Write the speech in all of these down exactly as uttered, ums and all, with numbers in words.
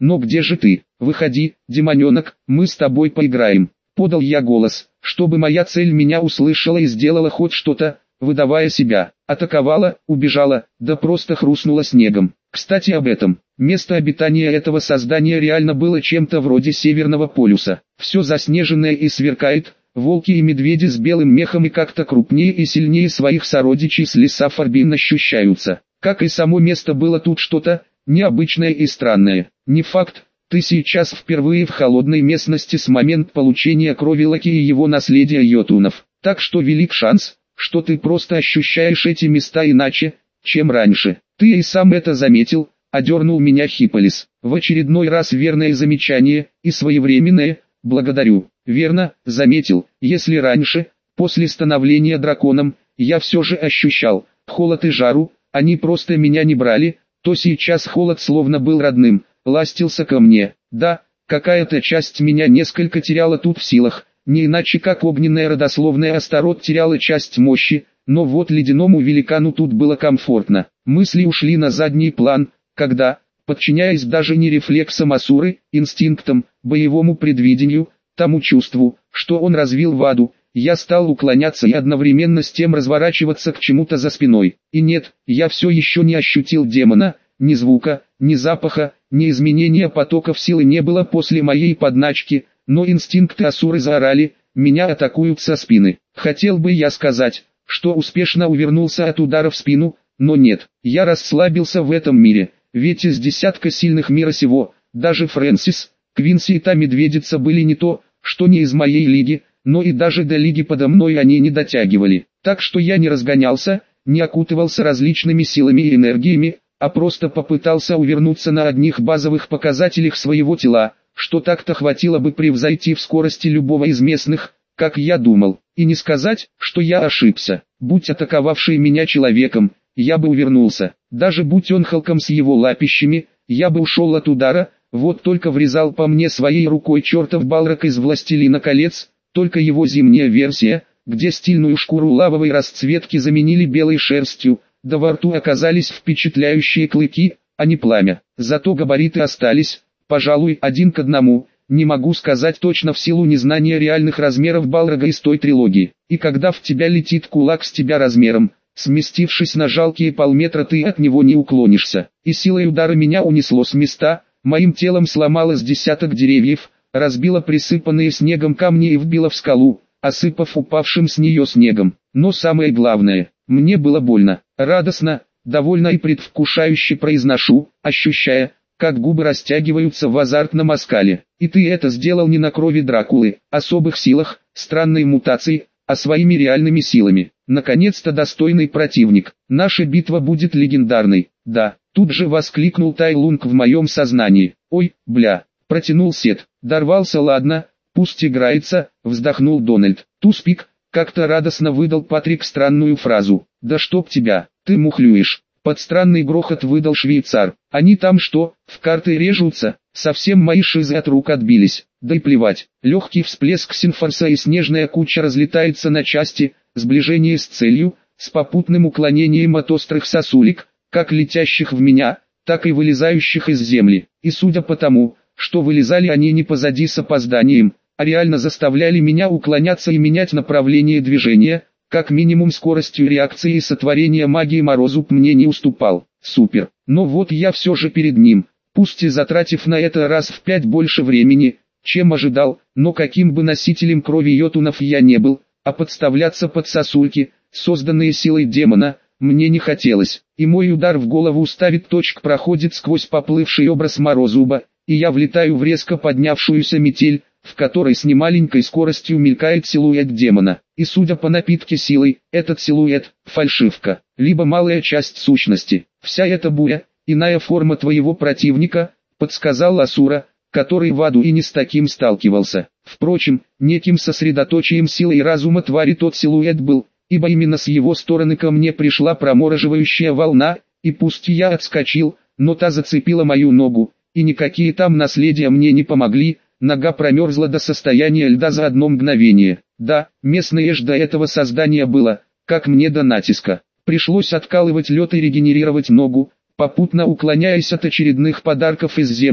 но где же ты? Выходи, демоненок, мы с тобой поиграем. Подал я голос, чтобы моя цель меня услышала и сделала хоть что-то, выдавая себя. Атаковала, убежала, да просто хрустнула снегом. Кстати об этом. Место обитания этого создания реально было чем-то вроде Северного полюса. Все заснеженное и сверкает, волки и медведи с белым мехом и как-то крупнее и сильнее своих сородичей с леса Фарбин ощущаются. Как и само место, было тут что-то необычное и странное. Не факт, ты сейчас впервые в холодной местности с момента получения крови Лаки и его наследия йотунов. Так что велик шанс, что ты просто ощущаешь эти места иначе, чем раньше. Ты и сам это заметил, одернул меня Хипполис. В очередной раз верное замечание, и своевременное, благодарю. Верно, заметил, если раньше, после становления драконом, я все же ощущал холод и жару, они просто меня не брали, то сейчас холод словно был родным, ластился ко мне. Да, какая-то часть меня несколько теряла тут в силах, не иначе как огненная родословная Астарот теряла часть мощи, но вот ледяному великану тут было комфортно. Мысли ушли на задний план, когда, подчиняясь даже не рефлексам Асуры, инстинктам, боевому предвидению, тому чувству, что он развил в аду, я стал уклоняться и одновременно с тем разворачиваться к чему-то за спиной. И нет, я все еще не ощутил демона, ни звука, ни запаха, ни изменения потоков силы не было после моей подначки, но инстинкты Асуры заорали, меня атакуют со спины. Хотел бы я сказать, что успешно увернулся от удара в спину, но нет, я расслабился в этом мире, ведь из десятка сильных мира сего, даже Фрэнсис, Квинси и та медведица были не то, что не из моей лиги, но и даже до лиги подо мной они не дотягивали. Так что я не разгонялся, не окутывался различными силами и энергиями, а просто попытался увернуться на одних базовых показателях своего тела, что так-то хватило бы превзойти в скорости любого из местных, как я думал. И не сказать, что я ошибся. Будь атаковавший меня человеком, я бы увернулся. Даже будь он Халком с его лапищами, я бы ушел от удара, вот только врезал по мне своей рукой чертов Балрог из «Властелина колец», только его зимняя версия, где стильную шкуру лавовой расцветки заменили белой шерстью, да во рту оказались впечатляющие клыки, а не пламя. Зато габариты остались, пожалуй, один к одному, не могу сказать точно в силу незнания реальных размеров Балрога из той трилогии. И когда в тебя летит кулак с тебя размером, сместившись на жалкие полметра, ты от него не уклонишься. И силой удара меня унесло с места, моим телом сломалось десяток деревьев, разбило присыпанные снегом камни и вбило в скалу, осыпав упавшим с нее снегом. Но самое главное, мне было больно, радостно, довольно и предвкушающе произношу, ощущая, как губы растягиваются в азартном оскале. И ты это сделал не на крови Дракулы, особых силах, странной мутации, а своими реальными силами. Наконец-то достойный противник. Наша битва будет легендарной. Да, тут же воскликнул Тай Лунг в моем сознании. Ой, бля, протянул Сет. Дорвался, ладно, пусть играется, вздохнул Дональд. Туспик, как-то радостно выдал Патрик странную фразу. Да чтоб тебя, ты мухлюешь. Под странный грохот выдал швейцар. Они там что, в карты режутся? Совсем мои шизы от рук отбились. Да и плевать. Легкий всплеск синфорса и снежная куча разлетается на части, сближение с целью, с попутным уклонением от острых сосулек, как летящих в меня, так и вылезающих из земли. И судя по тому, что вылезали они не позади с опозданием, а реально заставляли меня уклоняться и менять направление движения, как минимум скоростью реакции и сотворения магии Морозуб мне не уступал. Супер. Но вот я все же перед ним, пусть и затратив на это раз в пять больше времени, чем ожидал, но каким бы носителем крови йотунов я не был, а подставляться под сосульки, созданные силой демона, мне не хотелось. И мой удар в голову ставит точк проходит сквозь поплывший образ Морозуба, и я влетаю в резко поднявшуюся метель, в которой с немаленькой скоростью мелькает силуэт демона. И судя по напитке силой, этот силуэт – фальшивка, либо малая часть сущности. Вся эта буря, иная форма твоего противника, подсказал Асура, который в аду и не с таким сталкивался. Впрочем, неким сосредоточием силы и разума твари тот силуэт был, ибо именно с его стороны ко мне пришла промораживающая волна, и пусть я отскочил, но та зацепила мою ногу, и никакие там наследия мне не помогли. Нога промерзла до состояния льда за одно мгновение. Да, местное ж до этого создания было, как мне до натиска. Пришлось откалывать лед и регенерировать ногу, попутно уклоняясь от очередных подарков из земли,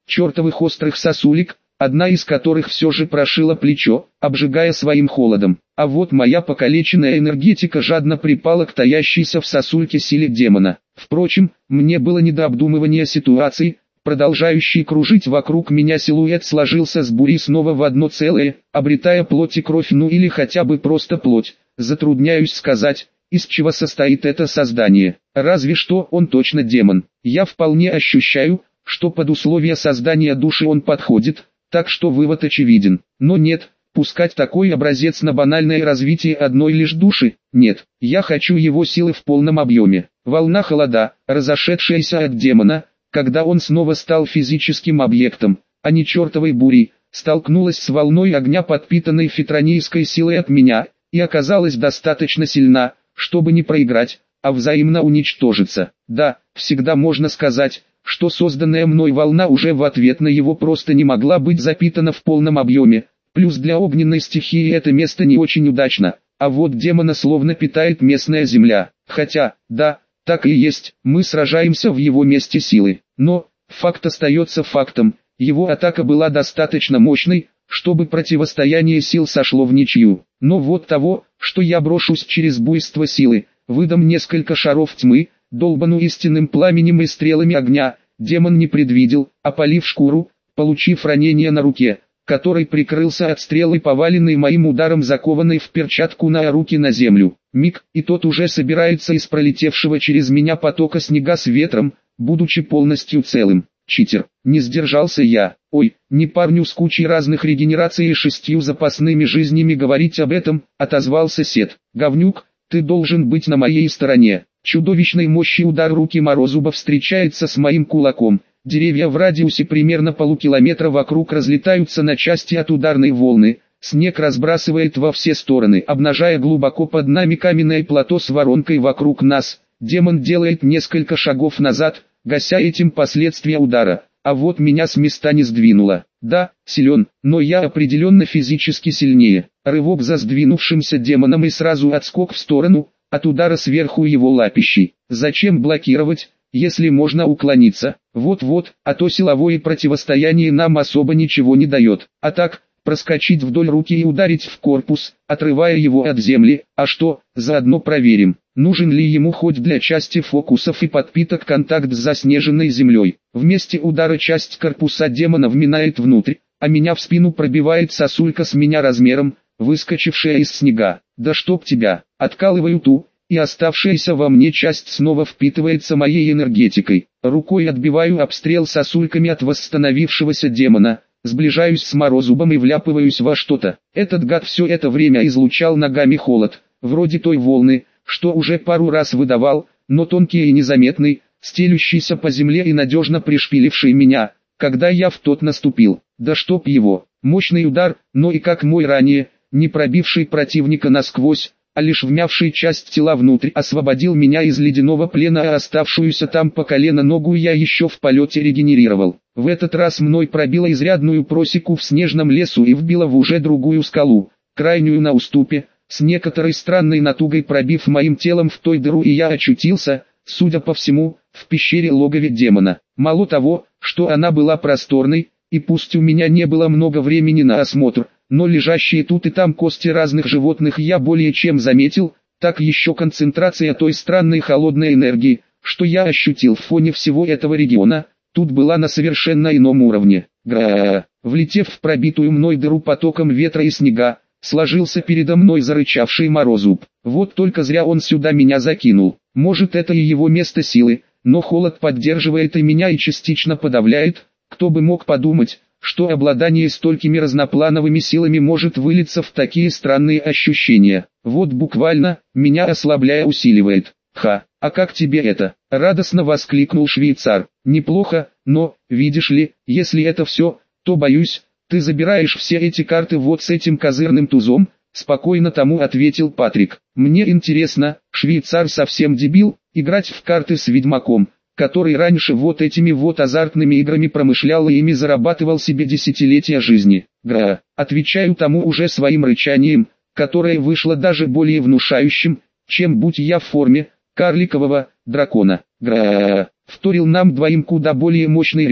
чертовых острых сосулек, одна из которых все же прошила плечо, обжигая своим холодом. А вот моя покалеченная энергетика жадно припала к таящейся в сосульке силе демона. Впрочем, мне было не до обдумывания ситуации. Продолжающий кружить вокруг меня силуэт сложился с бурей снова в одно целое, обретая плоть и кровь, ну или хотя бы просто плоть. Затрудняюсь сказать, из чего состоит это создание. Разве что он точно демон. Я вполне ощущаю, что под условия создания души он подходит, так что вывод очевиден. Но нет, пускать такой образец на банальное развитие одной лишь души, нет. Я хочу его силы в полном объеме. Волна холода, разошедшаяся от демона, когда он снова стал физическим объектом, а не чертовой бурей, столкнулась с волной огня, подпитанной фитронийской силой от меня, и оказалась достаточно сильна, чтобы не проиграть, а взаимно уничтожиться. Да, всегда можно сказать, что созданная мной волна уже в ответ на его просто не могла быть запитана в полном объеме, плюс для огненной стихии это место не очень удачно, а вот демона словно питает местная земля. Хотя, да, так и есть, мы сражаемся в его месте силы. Но, факт остается фактом, его атака была достаточно мощной, чтобы противостояние сил сошло в ничью. Но вот того, что я брошусь через буйство силы, выдам несколько шаров тьмы, долбану истинным пламенем и стрелами огня, демон не предвидел, опалив шкуру, получив ранение на руке, который прикрылся от стрелы, поваленной моим ударом, закованной в перчатку на руки на землю. Миг, и тот уже собирается из пролетевшего через меня потока снега с ветром, будучи полностью целым. Читер, не сдержался я. Ой, не парню с кучей разных регенераций и шестью запасными жизнями говорить об этом, отозвался Сет. Говнюк, ты должен быть на моей стороне. Чудовищной мощи удар руки Морозуба встречается с моим кулаком. Деревья в радиусе примерно полукилометра вокруг разлетаются на части от ударной волны. Снег разбрасывает во все стороны, обнажая глубоко под нами каменное плато с воронкой вокруг нас. Демон делает несколько шагов назад, гася этим последствия удара, а вот меня с места не сдвинуло. Да, силен, но я определенно физически сильнее. Рывок за сдвинувшимся демоном и сразу отскок в сторону, от удара сверху его лапищей. Зачем блокировать, если можно уклониться? Вот-вот, а то силовое противостояние нам особо ничего не дает. А так, проскочить вдоль руки и ударить в корпус, отрывая его от земли. А что, заодно проверим, нужен ли ему хоть для части фокусов и подпиток контакт с заснеженной землей. Вместе удара часть корпуса демона вминает внутрь, а меня в спину пробивает сосулька с меня размером, выскочившая из снега. Да чтоб тебя, откалываю ту, и оставшаяся во мне часть снова впитывается моей энергетикой. Рукой отбиваю обстрел сосульками от восстановившегося демона. Сближаюсь с Морозубом и вляпываюсь во что-то. Этот гад все это время излучал ногами холод, вроде той волны, что уже пару раз выдавал, но тонкий и незаметный, стелющийся по земле и надежно пришпиливший меня, когда я в тот наступил. Да чтоб его, мощный удар, но и как мой ранее, не пробивший противника насквозь, а лишь вмявший часть тела внутрь, освободил меня из ледяного плена, а оставшуюся там по колено ногу я еще в полете регенерировал. В этот раз мной пробило изрядную просеку в снежном лесу и вбило в уже другую скалу, крайнюю на уступе, с некоторой странной натугой пробив моим телом в той дыру, и я очутился, судя по всему, в пещере-логове демона. Мало того, что она была просторной, и пусть у меня не было много времени на осмотр, но лежащие тут и там кости разных животных я более чем заметил, так еще концентрация той странной холодной энергии, что я ощутил в фоне всего этого региона, тут была на совершенно ином уровне. Гра. Влетев в пробитую мной дыру потоком ветра и снега, сложился передо мной зарычавший Морозуб. Вот только зря он сюда меня закинул. Может, это и его место силы, но холод поддерживает и меня и частично подавляет. Кто бы мог подумать, что обладание столькими разноплановыми силами может вылиться в такие странные ощущения. Вот буквально, меня ослабляя усиливает. Ха, а как тебе это? Радостно воскликнул швейцар. Неплохо, но, видишь ли, если это все, то боюсь, ты забираешь все эти карты вот с этим козырным тузом, спокойно тому ответил Патрик. Мне интересно, швейцар совсем дебил, играть в карты с ведьмаком, который раньше вот этими вот азартными играми промышлял и ими зарабатывал себе десятилетия жизни. Гра, отвечаю тому уже своим рычанием, которое вышло даже более внушающим, чем будь я в форме карликового дракона. Гра, вторил нам двоим куда более мощный рев,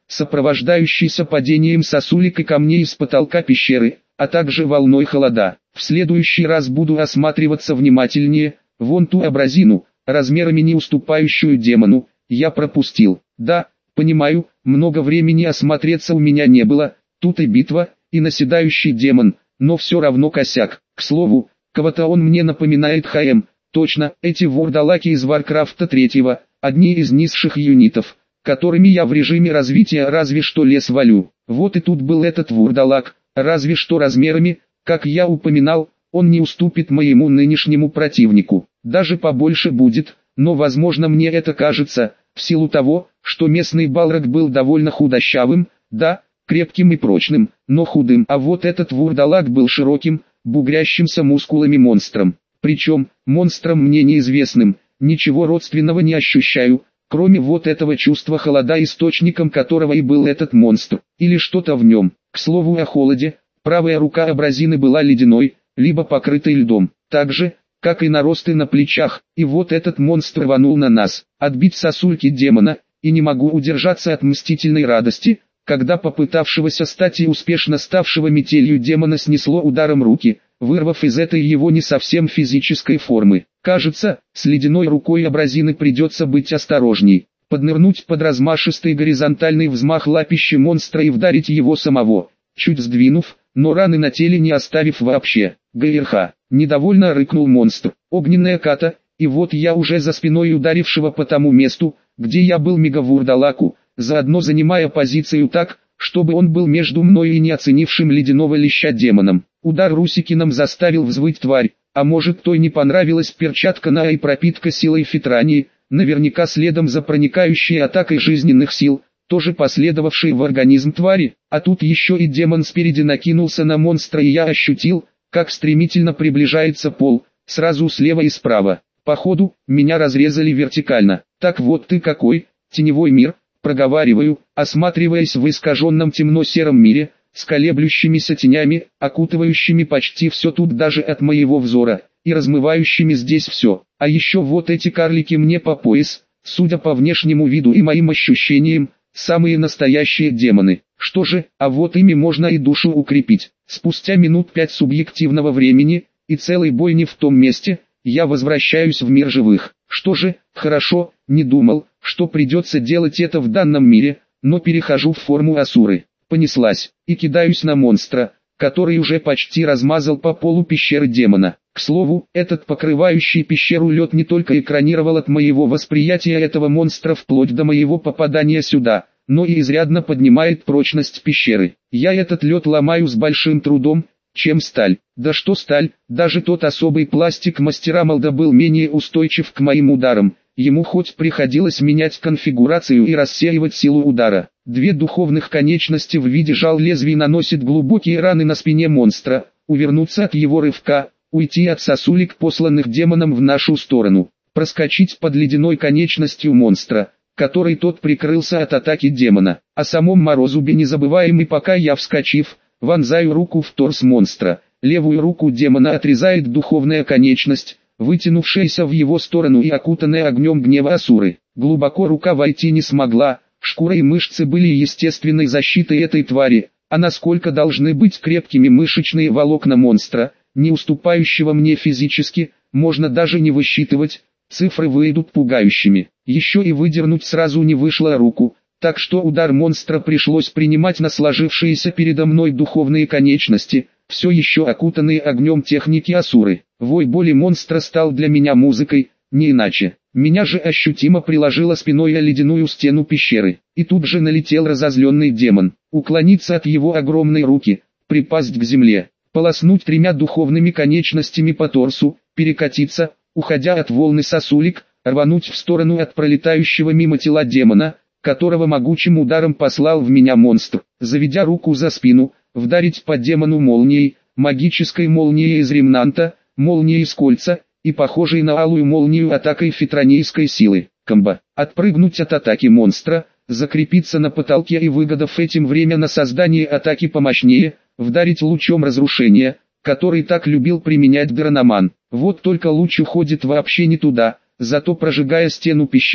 сопровождающийся падением сосулек и камней с потолка пещеры, а также волной холода. В следующий раз буду осматриваться внимательнее. Вон ту абразину, размерами не уступающую демону, я пропустил. Да, понимаю, много времени осмотреться у меня не было, тут и битва, и наседающий демон, но все равно косяк. К слову, кого-то он мне напоминает ХМ, точно, эти вурдалаки из Варкрафта третьего, одни из низших юнитов, которыми я в режиме развития разве что лес валю. Вот и тут был этот вурдалак, разве что размерами, как я упоминал, он не уступит моему нынешнему противнику, даже побольше будет, но возможно мне это кажется, в силу того, что местный балрог был довольно худощавым, да, крепким и прочным, но худым, а вот этот вурдалак был широким, бугрящимся мускулами монстром, причем, монстром мне неизвестным, ничего родственного не ощущаю, кроме вот этого чувства холода, источником которого и был этот монстр, или что-то в нем. К слову о холоде, правая рука абразины была ледяной, либо покрытой льдом, так же, как и наросты на плечах, и вот этот монстр рванул на нас, отбить сосульки демона, и не могу удержаться от мстительной радости, когда попытавшегося стать и успешно ставшего метелью демона снесло ударом руки, вырвав из этой его не совсем физической формы. Кажется, с ледяной рукой абразины придется быть осторожней, поднырнуть под размашистый горизонтальный взмах лапищи монстра и вдарить его самого, чуть сдвинув, но раны на теле не оставив вообще. ГРХ, недовольно рыкнул монстр, огненная ката, и вот я уже за спиной ударившего по тому месту, где я был мегавурдалаку, заодно занимая позицию так, чтобы он был между мной и неоценившим ледяного леща демоном. Удар Русикиным заставил взвыть тварь, а может той не понравилась перчатка на и пропитка силой фитрании, наверняка следом за проникающей атакой жизненных сил, тоже последовавшей в организм твари, а тут еще и демон спереди накинулся на монстра, и я ощутил, как стремительно приближается пол, сразу слева и справа. Походу, меня разрезали вертикально. Так вот ты какой, теневой мир, проговариваю, осматриваясь в искаженном темно-сером мире, с колеблющимися тенями, окутывающими почти все тут даже от моего взора, и размывающими здесь все. А еще вот эти карлики мне по пояс, судя по внешнему виду и моим ощущениям, самые настоящие демоны. Что же, а вот ими можно и душу укрепить. Спустя минут пять субъективного времени, и целый бой не в том месте, я возвращаюсь в мир живых. Что же, хорошо, не думал, что придется делать это в данном мире, но перехожу в форму асуры. Понеслась, и кидаюсь на монстра, который уже почти размазал по полу пещеры демона. К слову, этот покрывающий пещеру лед не только экранировал от моего восприятия этого монстра вплоть до моего попадания сюда, но и изрядно поднимает прочность пещеры. Я этот лед ломаю с большим трудом, чем сталь. Да что сталь, даже тот особый пластик мастера Молда был менее устойчив к моим ударам. Ему хоть приходилось менять конфигурацию и рассеивать силу удара. Две духовных конечности в виде жал лезвий наносят глубокие раны на спине монстра. Увернуться от его рывка, уйти от сосулек, посланных демоном в нашу сторону, проскочить под ледяной конечностью монстра, который тот прикрылся от атаки демона. О самом Морозубе не забываем, и пока я, вскочив, вонзаю руку в торс монстра, левую руку демона отрезает духовная конечность, вытянувшаяся в его сторону и окутанная огнем гнева асуры. Глубоко рука войти не смогла, шкура и мышцы были естественной защитой этой твари, а насколько должны быть крепкими мышечные волокна монстра, не уступающего мне физически, можно даже не высчитывать, цифры выйдут пугающими. Еще и выдернуть сразу не вышло руку, так что удар монстра пришлось принимать на сложившиеся передо мной духовные конечности, все еще окутанные огнем техники асуры. Вой боли монстра стал для меня музыкой, не иначе. Меня же ощутимо приложило спиной о ледяную стену пещеры, и тут же налетел разозленный демон. Уклониться от его огромной руки, припасть к земле, полоснуть тремя духовными конечностями по торсу, перекатиться, уходя от волны сосулек, рвануть в сторону от пролетающего мимо тела демона, которого могучим ударом послал в меня монстр, заведя руку за спину, вдарить по демону молнией, магической молнией из ремнанта, молнией из кольца, и похожей на алую молнию атакой фитронейской силы. Комбо. Отпрыгнуть от атаки монстра, закрепиться на потолке и, выгодав этим время на создание атаки помощнее, вдарить лучом разрушения, который так любил применять Граноман. Вот только луч уходит вообще не туда, зато прожигая стену пещеры,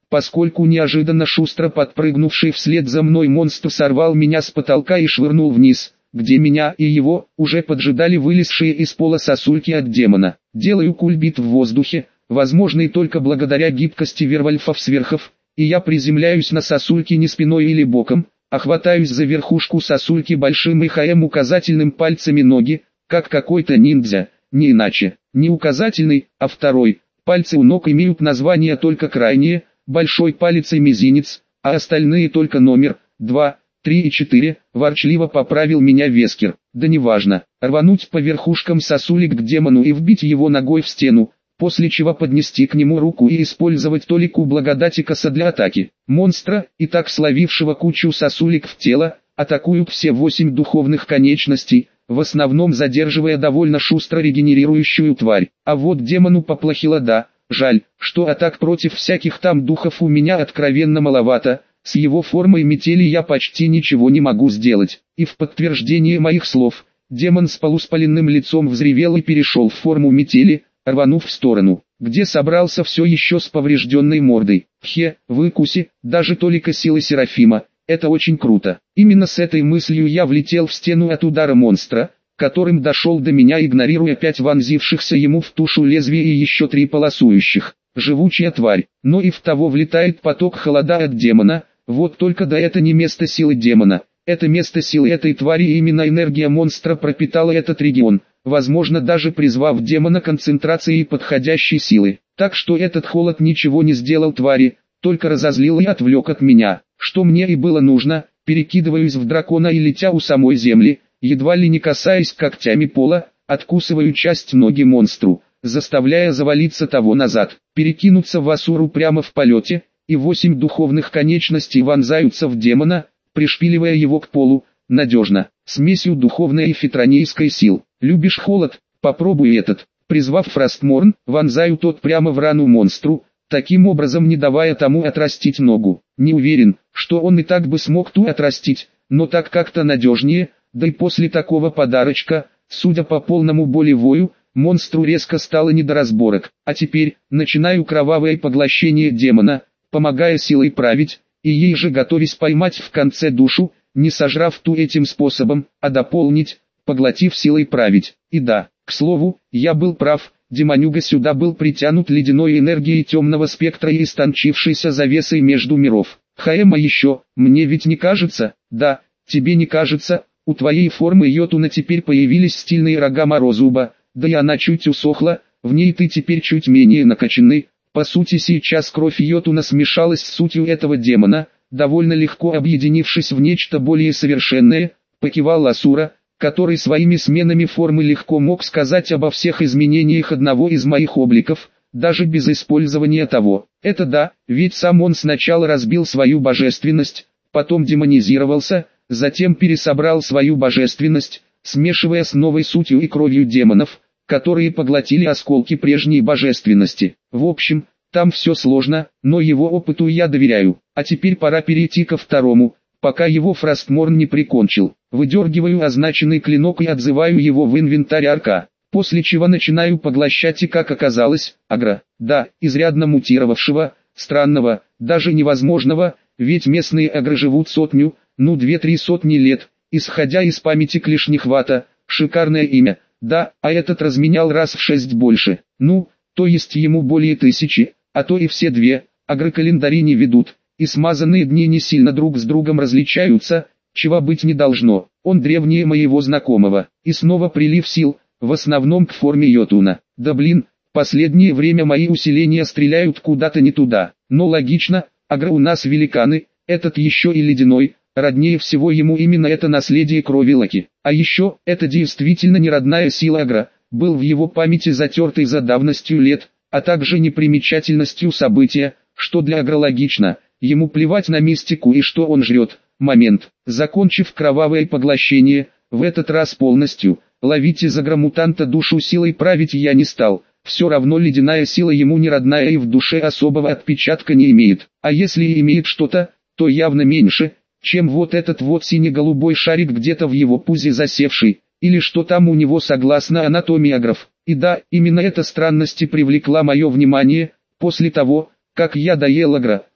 поскольку неожиданно шустро подпрыгнувший вслед за мной монстр сорвал меня с потолка и швырнул вниз, где меня и его уже поджидали вылезшие из пола сосульки от демона. Делаю кульбит в воздухе, возможный только благодаря гибкости вервольфов-сверхов, и я приземляюсь на сосульки не спиной или боком, а хватаюсь за верхушку сосульки большим и ХМ указательным пальцами ноги, как какой-то ниндзя, не иначе. Не указательный, а второй. Пальцы у ног имеют название только крайние, большой палец и мизинец, а остальные только номер, два, три и четыре, ворчливо поправил меня Вескер. Да неважно, рвануть по верхушкам сосулек к демону и вбить его ногой в стену, после чего поднести к нему руку и использовать толику благодати коса для атаки. Монстра, и так словившего кучу сосулек в тело, атакуют все восемь духовных конечностей, в основном задерживая довольно шустро регенерирующую тварь. А вот демону поплохело, да, жаль, что атак против всяких там духов у меня откровенно маловато, с его формой метели я почти ничего не могу сделать. И в подтверждение моих слов, демон с полуспаленным лицом взревел и перешел в форму метели, рванув в сторону, где собрался все еще с поврежденной мордой. Хе, выкуси, даже толика силы Серафима, это очень круто. Именно с этой мыслью я влетел в стену от удара монстра, которым дошел до меня, игнорируя пять вонзившихся ему в тушу лезвия и еще три полосующих. Живучая тварь, но и в того влетает поток холода от демона, вот только да это не место силы демона, это место силы этой твари, и именно энергия монстра пропитала этот регион, возможно даже призвав демона концентрацией подходящей силы. Так что этот холод ничего не сделал твари, только разозлил и отвлек от меня, что мне и было нужно. Перекидываюсь в дракона и, летя у самой земли, едва ли не касаясь когтями пола, откусываю часть ноги монстру, заставляя завалиться того назад, перекинуться в асуру прямо в полете, и восемь духовных конечностей вонзаются в демона, пришпиливая его к полу, надежно, смесью духовной и фитронейской сил. Любишь холод? Попробуй этот. Призвав Фростморн, вонзаю тот прямо в рану монстру, таким образом не давая тому отрастить ногу. Не уверен, что он и так бы смог ту отрастить, но так как-то надежнее, да и после такого подарочка, судя по полному болевою, монстру резко стало не до разборок. А теперь, начинаю кровавое поглощение демона, помогая силой править, и ей же готовясь поймать в конце душу, не сожрав ту этим способом, а дополнить, поглотив силой править. И да, к слову, я был прав, демонюга сюда был притянут ледяной энергией темного спектра и истончившейся завесой между миров. Хаэма еще, мне ведь не кажется? Да, тебе не кажется, у твоей формы Йотуна теперь появились стильные рога Морозуба, да и она чуть усохла, в ней ты теперь чуть менее накачанный. По сути сейчас кровь Йотуна смешалась с сутью этого демона, довольно легко объединившись в нечто более совершенное, покивал Асура, который своими сменами формы легко мог сказать обо всех изменениях одного из моих обликов, даже без использования того. Это да, ведь сам он сначала разбил свою божественность, потом демонизировался, затем пересобрал свою божественность, смешивая с новой сутью и кровью демонов, которые поглотили осколки прежней божественности. В общем, там все сложно, но его опыту я доверяю. А теперь пора перейти ко второму, пока его Фростморн не прикончил. Выдергиваю означенный клинок и отзываю его в инвентарь арка, после чего начинаю поглощать и, как оказалось, агро. Да, изрядно мутировавшего, странного, даже невозможного, ведь местные агро живут сотню, ну две-три сотни лет, исходя из памяти Клешнихвата, шикарное имя. Да, а этот разменял раз в шесть больше, ну, то есть ему более тысячи, а то и все две, агрокалендари не ведут, и смазанные дни не сильно друг с другом различаются, чего быть не должно. Он древнее моего знакомого, и снова прилив сил, в основном к форме Йотуна. Да блин, последнее время мои усиления стреляют куда-то не туда, но логично, агро у нас великаны, этот еще и ледяной. Роднее всего ему именно это наследие крови Локи. А еще, это действительно не родная сила агро, был в его памяти затертый за давностью лет, а также непримечательностью события, что для агро логично, ему плевать на мистику и что он жрет. Момент. Закончив кровавое поглощение, в этот раз полностью, ловить из агромутанта душу силой править я не стал. Все равно ледяная сила ему не родная и в душе особого отпечатка не имеет. А если и имеет что-то, то явно меньше, чем вот этот вот сине-голубой шарик где-то в его пузе засевший, или что там у него согласно анатомии агров. И да, именно эта странность и привлекла мое внимание, после того, как я доел агро,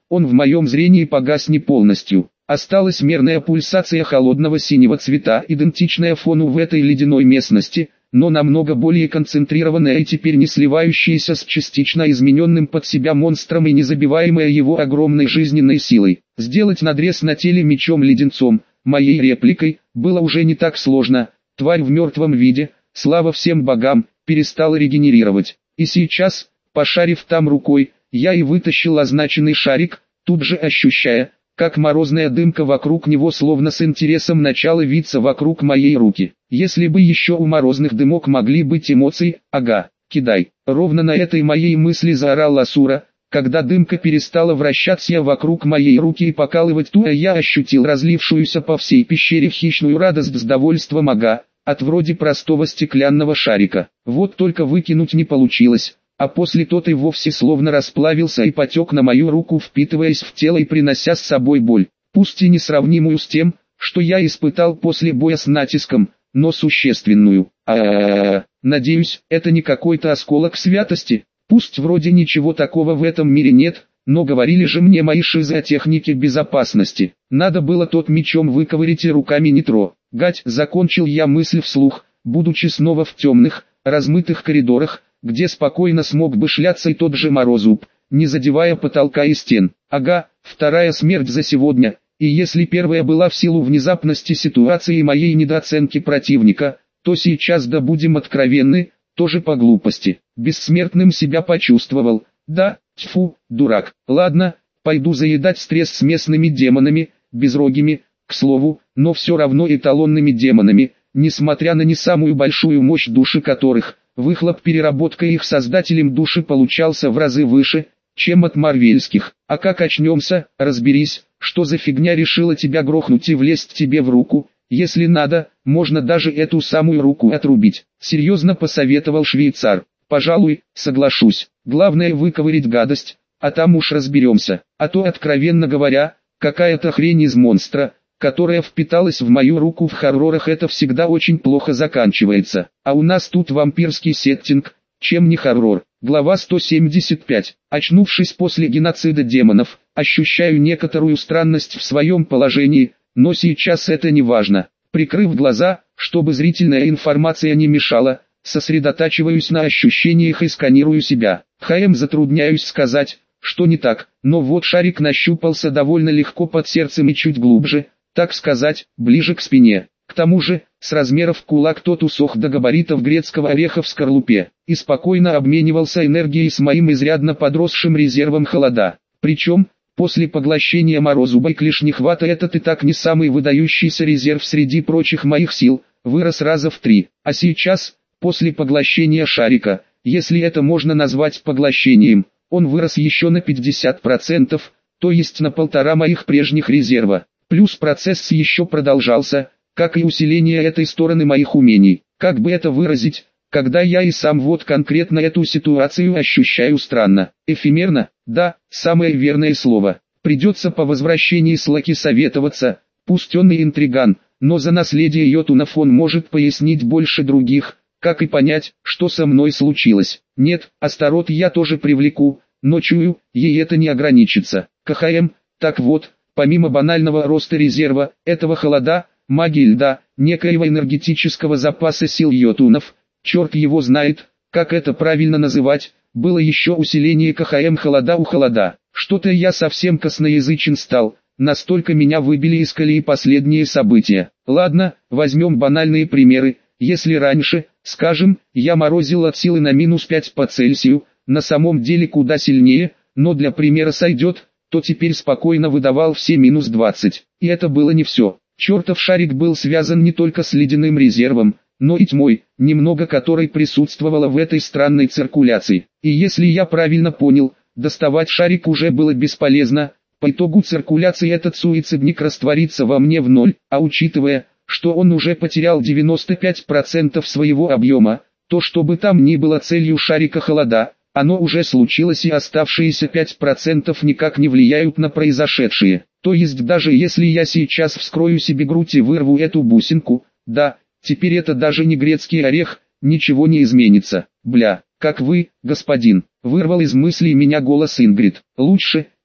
он в моем зрении погас не полностью. Осталась мерная пульсация холодного синего цвета, идентичная фону в этой ледяной местности, но намного более концентрированная и теперь не сливающаяся с частично измененным под себя монстром и не забиваемая его огромной жизненной силой. Сделать надрез на теле мечом-леденцом, моей репликой, было уже не так сложно. Тварь в мертвом виде, слава всем богам, перестала регенерировать. И сейчас, пошарив там рукой, я и вытащил означенный шарик, тут же ощущая, как морозная дымка вокруг него словно с интересом начала виться вокруг моей руки. Если бы еще у морозных дымок могли быть эмоции, ага, кидай. Ровно на этой моей мысли заорал Асура, когда дымка перестала вращаться вокруг моей руки и покалывать ту, а я ощутил разлившуюся по всей пещере хищную радость с довольством ага, от вроде простого стеклянного шарика. Вот только выкинуть не получилось. А после тот и вовсе словно расплавился и потек на мою руку, впитываясь в тело и принося с собой боль, пусть и несравнимую с тем, что я испытал после боя с натиском, но существенную. А-а-а, надеюсь, это не какой-то осколок святости, пусть вроде ничего такого в этом мире нет, но говорили же мне мои шизы о технике безопасности. Надо было тот мечом выковырять и руками не трогать. Закончил я мысль вслух, будучи снова в темных, размытых коридорах, где спокойно смог бы шляться и тот же Морозуб, не задевая потолка и стен. Ага, вторая смерть за сегодня, и если первая была в силу внезапности ситуации и моей недооценки противника, то сейчас, да будем откровенны, тоже по глупости. Бессмертным себя почувствовал. Да, тьфу, дурак. Ладно, пойду заедать стресс с местными демонами, безрогими, к слову, но все равно эталонными демонами, несмотря на не самую большую мощь души которых, выхлоп переработка их создателем души получался в разы выше, чем от марвельских. А как очнемся, разберись, что за фигня решила тебя грохнуть и влезть тебе в руку. Если надо, можно даже эту самую руку отрубить. Серьезно посоветовал швейцар. Пожалуй, соглашусь. Главное выковырять гадость, а там уж разберемся. А то, откровенно говоря, какая-то хрень из монстра, которая впиталась в мою руку в хоррорах, это всегда очень плохо заканчивается. А у нас тут вампирский сеттинг, чем не хоррор. Глава сто семьдесят пять. Очнувшись после геноцида демонов, ощущаю некоторую странность в своем положении, но сейчас это не важно. Прикрыв глаза, чтобы зрительная информация не мешала, сосредотачиваюсь на ощущениях и сканирую себя. ХМ затрудняюсь сказать, что не так, но вот шарик нащупался довольно легко под сердцем и чуть глубже, так сказать, ближе к спине. К тому же, с размеров кулак тот усох до габаритов грецкого ореха в скорлупе, и спокойно обменивался энергией с моим изрядно подросшим резервом холода. Причем, после поглощения Морозуба и Клешнехвата этот и так не самый выдающийся резерв среди прочих моих сил, вырос раза в три. А сейчас, после поглощения шарика, если это можно назвать поглощением, он вырос еще на пятьдесят процентов, то есть на полтора моих прежних резерва. Плюс процесс еще продолжался, как и усиление этой стороны моих умений. Как бы это выразить, когда я и сам вот конкретно эту ситуацию ощущаю странно. Эфемерно, да, самое верное слово. Придется по возвращении с Лаки советоваться, пусть он и интриган, но за наследие Йотунов он может пояснить больше других, как и понять, что со мной случилось. Нет, Астарот я тоже привлеку, но чую, ей это не ограничится. КХМ, так вот, помимо банального роста резерва, этого холода, магии льда, некоего энергетического запаса сил Йотунов, черт его знает, как это правильно называть, было еще усиление КХМ холода у холода. Что-то я совсем косноязычен стал, настолько меня выбили из колеи последние события. Ладно, возьмем банальные примеры. Если раньше, скажем, я морозил от силы на минус пять по Цельсию, на самом деле куда сильнее, но для примера сойдет, то теперь спокойно выдавал все минус двадцать. И это было не все. Чертов шарик был связан не только с ледяным резервом, но и тьмой, немного которой присутствовала в этой странной циркуляции. И если я правильно понял, доставать шарик уже было бесполезно, по итогу циркуляции этот суицидник растворится во мне в ноль, а учитывая, что он уже потерял девяносто пять процентов своего объема, то что бы там ни было целью шарика холода, оно уже случилось и оставшиеся пять процентов никак не влияют на произошедшее. То есть даже если я сейчас вскрою себе грудь и вырву эту бусинку, да, теперь это даже не грецкий орех, ничего не изменится. Бля, как вы, господин, вырвал из мыслей меня голос Ингрид. Лучше,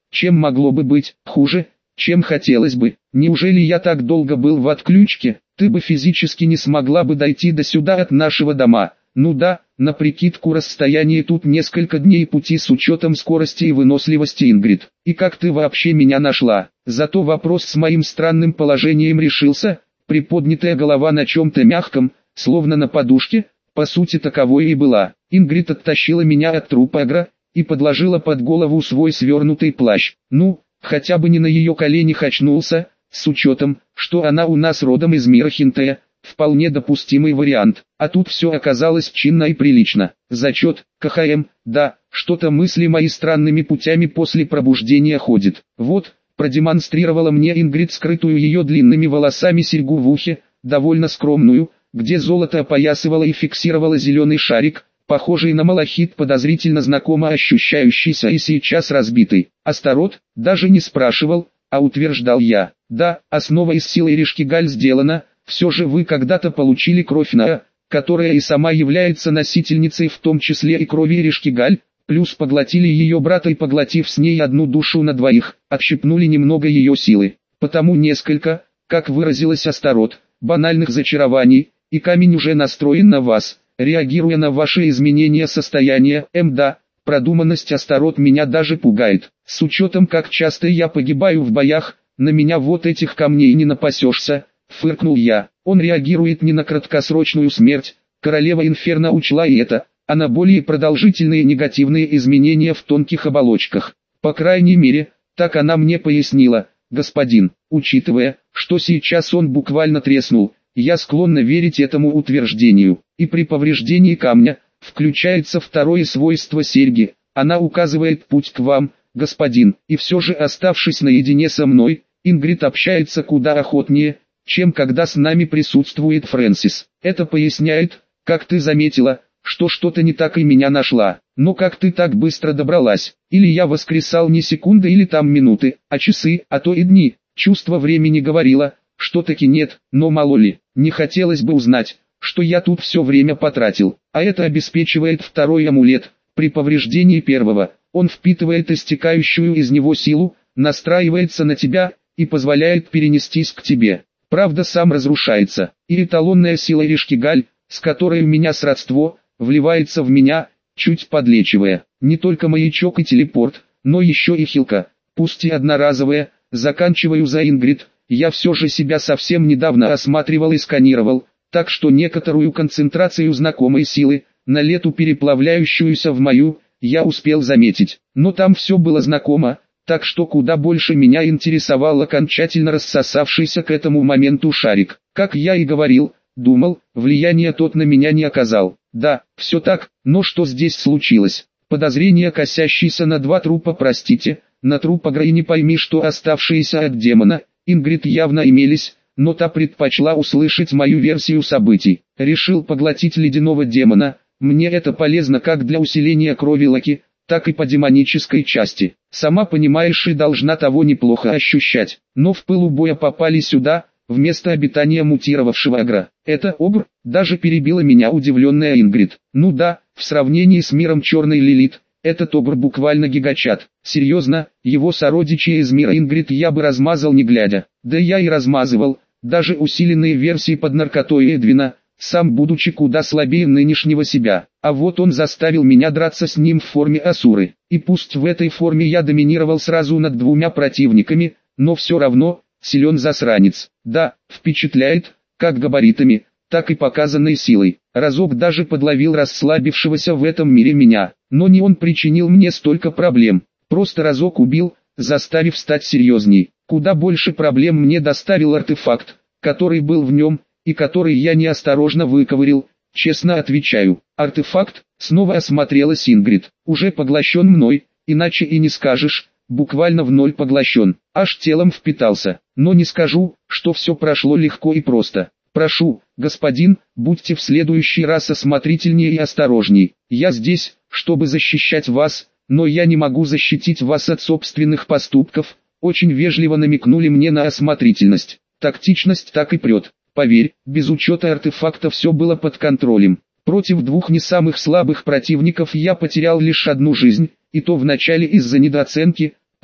чем могло бы быть хуже, чем хотелось бы. Неужели я так долго был в отключке? Ты бы физически не смогла бы дойти до сюда от нашего дома. Ну да, на прикидку расстояние тут несколько дней пути с учетом скорости и выносливости, Ингрид. И как ты вообще меня нашла? Зато вопрос с моим странным положением решился. Приподнятая голова на чем-то мягком, словно на подушке, по сути таковой и была. Ингрид оттащила меня от трупа Агра и подложила под голову свой свернутый плащ. Ну, хотя бы не на ее коленях очнулся, с учетом, что она у нас родом из мира Хинтея, вполне допустимый вариант. А тут все оказалось чинно и прилично. Зачет, КХМ, да, что-то мысли мои странными путями после пробуждения ходит. Вот, продемонстрировала мне Ингрид скрытую ее длинными волосами серьгу в ухе, довольно скромную, где золото опоясывало и фиксировало зеленый шарик, похожий на малахит, подозрительно знакомо ощущающийся и сейчас разбитый. Астарот даже не спрашивал, а утверждал я. Да, основа из силы Ришкигаль сделана, все же вы когда-то получили кровь Наа, которая и сама является носительницей в том числе и крови Ришкигаль, плюс поглотили ее брата и, поглотив с ней одну душу на двоих, отщипнули немного ее силы. Потому несколько, как выразилась Астарот, банальных зачарований, и камень уже настроен на вас, реагируя на ваши изменения состояния. Мда, продуманность Астарот меня даже пугает. С учетом, как часто я погибаю в боях, на меня вот этих камней не напасешься, фыркнул я. Он реагирует не на краткосрочную смерть, королева Инферно учла и это, а на более продолжительные негативные изменения в тонких оболочках. По крайней мере, так она мне пояснила, господин. Учитывая, что сейчас он буквально треснул, я склонна верить этому утверждению. И при повреждении камня, включается второе свойство серьги, она указывает путь к вам, господин. И все же, оставшись наедине со мной, Ингрид общается куда охотнее, чем когда с нами присутствует Фрэнсис. Это поясняет, как ты заметила, что что-то не так и меня нашла. Но как ты так быстро добралась? Или я воскресал не секунды или там минуты, а часы, а то и дни. Чувство времени говорило, что таки нет, но мало ли, не хотелось бы узнать, что я тут все время потратил. А это обеспечивает второй амулет. При повреждении первого, он впитывает истекающую из него силу, настраивается на тебя и позволяет перенестись к тебе. Правда, сам разрушается. И эталонная сила Ришкигаль, с которой у меня сродство, вливается в меня, чуть подлечивая. Не только маячок и телепорт, но еще и хилка, пусть и одноразовая. Заканчиваю за Ингрид. Я все же себя совсем недавно осматривал и сканировал, так что некоторую концентрацию знакомой силы, на лету переплавляющуюся в мою, я успел заметить. Но там все было знакомо, так что куда больше меня интересовал окончательно рассосавшийся к этому моменту шарик. Как я и говорил, думал, влияния тот на меня не оказал. Да, все так, но что здесь случилось? Подозрения, косящиеся на два трупа, простите, на труп Агра и не пойми что оставшиеся от демона, Ингрид явно имелись, но та предпочла услышать мою версию событий. Решил поглотить ледяного демона, мне это полезно как для усиления крови Локи, так и по демонической части. Сама понимаешь и должна того неплохо ощущать, но в пылу боя попали сюда, вместо обитания мутировавшего Агра. Это Обр, даже перебила меня удивленная Ингрид. Ну да, в сравнении с миром Черной Лилит, этот Обр буквально гигачат. Серьезно, его сородичи из мира Ингрид я бы размазал не глядя. Да я и размазывал, даже усиленные версии под наркотой Эдвина, сам будучи куда слабее нынешнего себя. А вот он заставил меня драться с ним в форме Асуры. И пусть в этой форме я доминировал сразу над двумя противниками, но все равно, силен засранец. Да, впечатляет, как габаритами, так и показанной силой. Разок даже подловил расслабившегося в этом мире меня. Но не он причинил мне столько проблем. Просто разок убил, заставив стать серьезней. Куда больше проблем мне доставил артефакт, который был в нем, и который я неосторожно выковырил. Честно отвечаю, артефакт, снова осмотрелась Ингрид, уже поглощен мной, иначе и не скажешь, буквально в ноль поглощен, аж телом впитался. Но не скажу, что все прошло легко и просто. Прошу, господин, будьте в следующий раз осмотрительнее и осторожней. Я здесь, чтобы защищать вас, но я не могу защитить вас от собственных поступков. Очень вежливо намекнули мне на осмотрительность. Тактичность так и прет. Поверь, без учета артефакта все было под контролем. Против двух не самых слабых противников я потерял лишь одну жизнь, и то вначале из-за недооценки,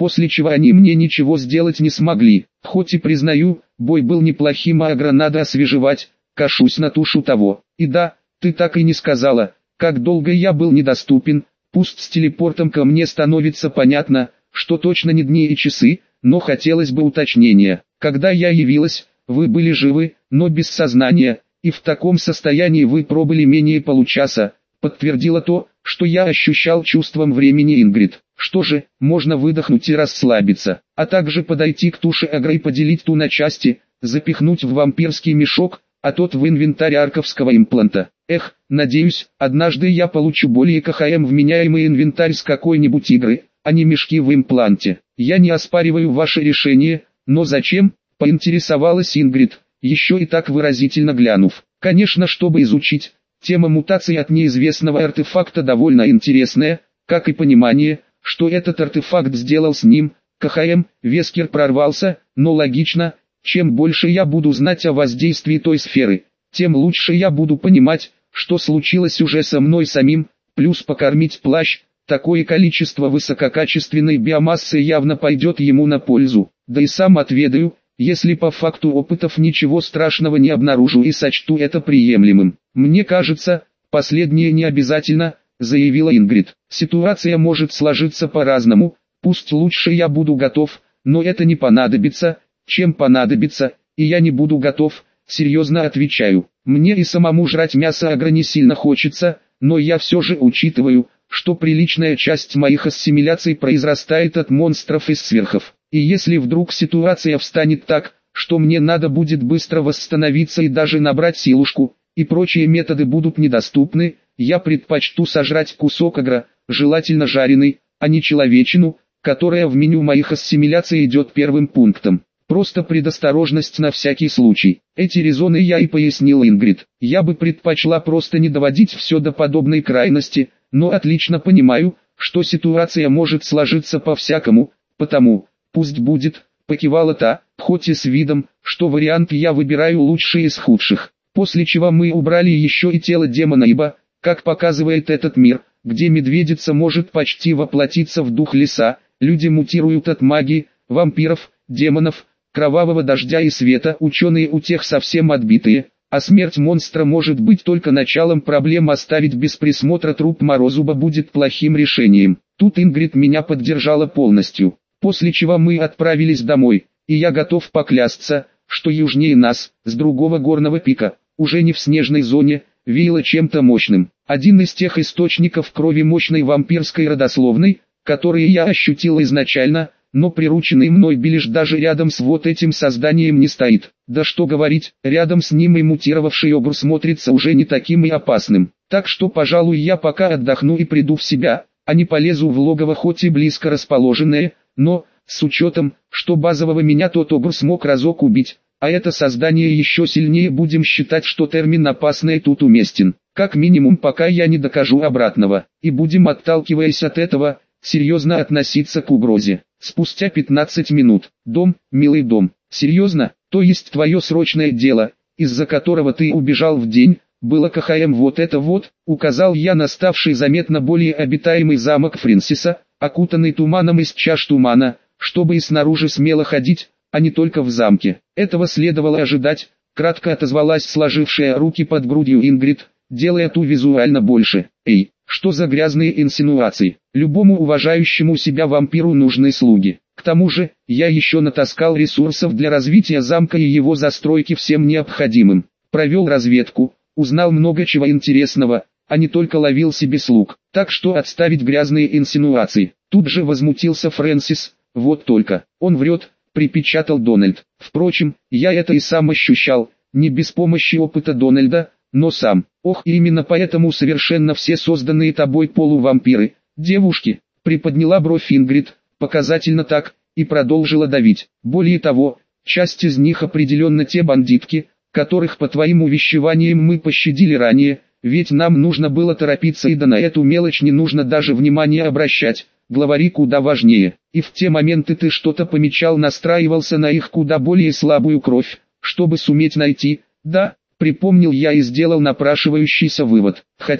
после чего они мне ничего сделать не смогли. Хоть и признаю, бой был неплохим, а агро надо освежевать, кашусь на тушу того. И да, ты так и не сказала, как долго я был недоступен. Пусть с телепортом ко мне становится понятно, что точно не дни и часы, но хотелось бы уточнения. Когда я явилась, вы были живы, но без сознания, и в таком состоянии вы пробыли менее получаса, подтвердила то, что я ощущал чувством времени Ингрид. Что же, можно выдохнуть и расслабиться, а также подойти к туше агро и поделить ту на части, запихнуть в вампирский мешок, а тот в инвентарь арковского импланта. Эх, надеюсь, однажды я получу более КХМ вменяемый инвентарь с какой-нибудь игры, а не мешки в импланте. Я не оспариваю ваше решение, но зачем, поинтересовалась Ингрид, еще и так выразительно глянув. Конечно, чтобы изучить, тема мутаций от неизвестного артефакта довольно интересная, как и понимание, что этот артефакт сделал с ним. КХМ, Вескер прорвался, но логично, чем больше я буду знать о воздействии той сферы, тем лучше я буду понимать, что случилось уже со мной самим, плюс покормить плащ, такое количество высококачественной биомассы явно пойдет ему на пользу, да и сам отведаю, если по факту опытов ничего страшного не обнаружу и сочту это приемлемым. Мне кажется, последнее не обязательно, заявила Ингрид. Ситуация может сложиться по-разному, пусть лучше я буду готов, но это не понадобится, чем понадобится, и я не буду готов, серьезно отвечаю. Мне и самому жрать мясо агро не сильно хочется, но я все же учитываю, что приличная часть моих ассимиляций произрастает от монстров и сверхов. И если вдруг ситуация встанет так, что мне надо будет быстро восстановиться и даже набрать силушку, и прочие методы будут недоступны, я предпочту сожрать кусок агро, желательно жареный, а не человечину, которая в меню моих ассимиляций идет первым пунктом. Просто предосторожность на всякий случай. Эти резоны я и пояснил Ингрид. Я бы предпочла просто не доводить все до подобной крайности, но отлично понимаю, что ситуация может сложиться по-всякому, потому, пусть будет, покивала та, хоть и с видом, что вариант я выбираю лучший из худших. После чего мы убрали еще и тело демона, ибо, как показывает этот мир, где медведица может почти воплотиться в дух леса, люди мутируют от магии, вампиров, демонов, кровавого дождя и света, ученые у тех совсем отбитые, а смерть монстра может быть только началом проблем. Оставить без присмотра труп Морозуба будет плохим решением. Тут Ингрид меня поддержала полностью, после чего мы отправились домой, и я готов поклясться, что южнее нас, с другого горного пика, уже не в снежной зоне, веяло чем-то мощным. Один из тех источников крови мощной вампирской родословной, которые я ощутил изначально, но прирученный мной Белиш даже рядом с вот этим созданием не стоит. Да что говорить, рядом с ним и мутировавший Огр смотрится уже не таким и опасным. Так что, пожалуй, я пока отдохну и приду в себя, а не полезу в логово, хоть и близко расположенное, но, с учетом, что базового меня тот Огр смог разок убить, а это создание еще сильнее, будем считать, что термин «опасное» тут уместен. Как минимум, пока я не докажу обратного, и будем, отталкиваясь от этого, серьезно относиться к угрозе. Спустя пятнадцать минут. Дом, милый дом. Серьезно? То есть твое срочное дело, из-за которого ты убежал в день, было КХМ вот это вот, указал я на ставший заметно более обитаемый замок Фрэнсиса, окутанный туманом из чаш тумана, чтобы и снаружи смело ходить, а не только в замке. Этого следовало ожидать, кратко отозвалась сложившая руки под грудью Ингрид, делая ту визуально больше. Эй, что за грязные инсинуации? Любому уважающему себя вампиру нужны слуги. К тому же, я еще натаскал ресурсов для развития замка и его застройки всем необходимым. Провел разведку, узнал много чего интересного, а не только ловил себе слуг. Так что отставить грязные инсинуации. Тут же возмутился Фрэнсис. Вот только, он врет, припечатал Дональд. Впрочем, я это и сам ощущал, не без помощи опыта Дональда, но сам. Ох, и именно поэтому совершенно все созданные тобой полувампиры, девушки, приподняла бровь Ингрид, показательно так, и продолжила давить. Более того, часть из них определенно те бандитки, которых по твоим увещеваниям мы пощадили ранее, ведь нам нужно было торопиться, и да на эту мелочь не нужно даже внимания обращать, главари куда важнее. И в те моменты ты что-то помечал, настраивался на их куда более слабую кровь, чтобы суметь найти, да, припомнил я и сделал напрашивающийся вывод. Хотя,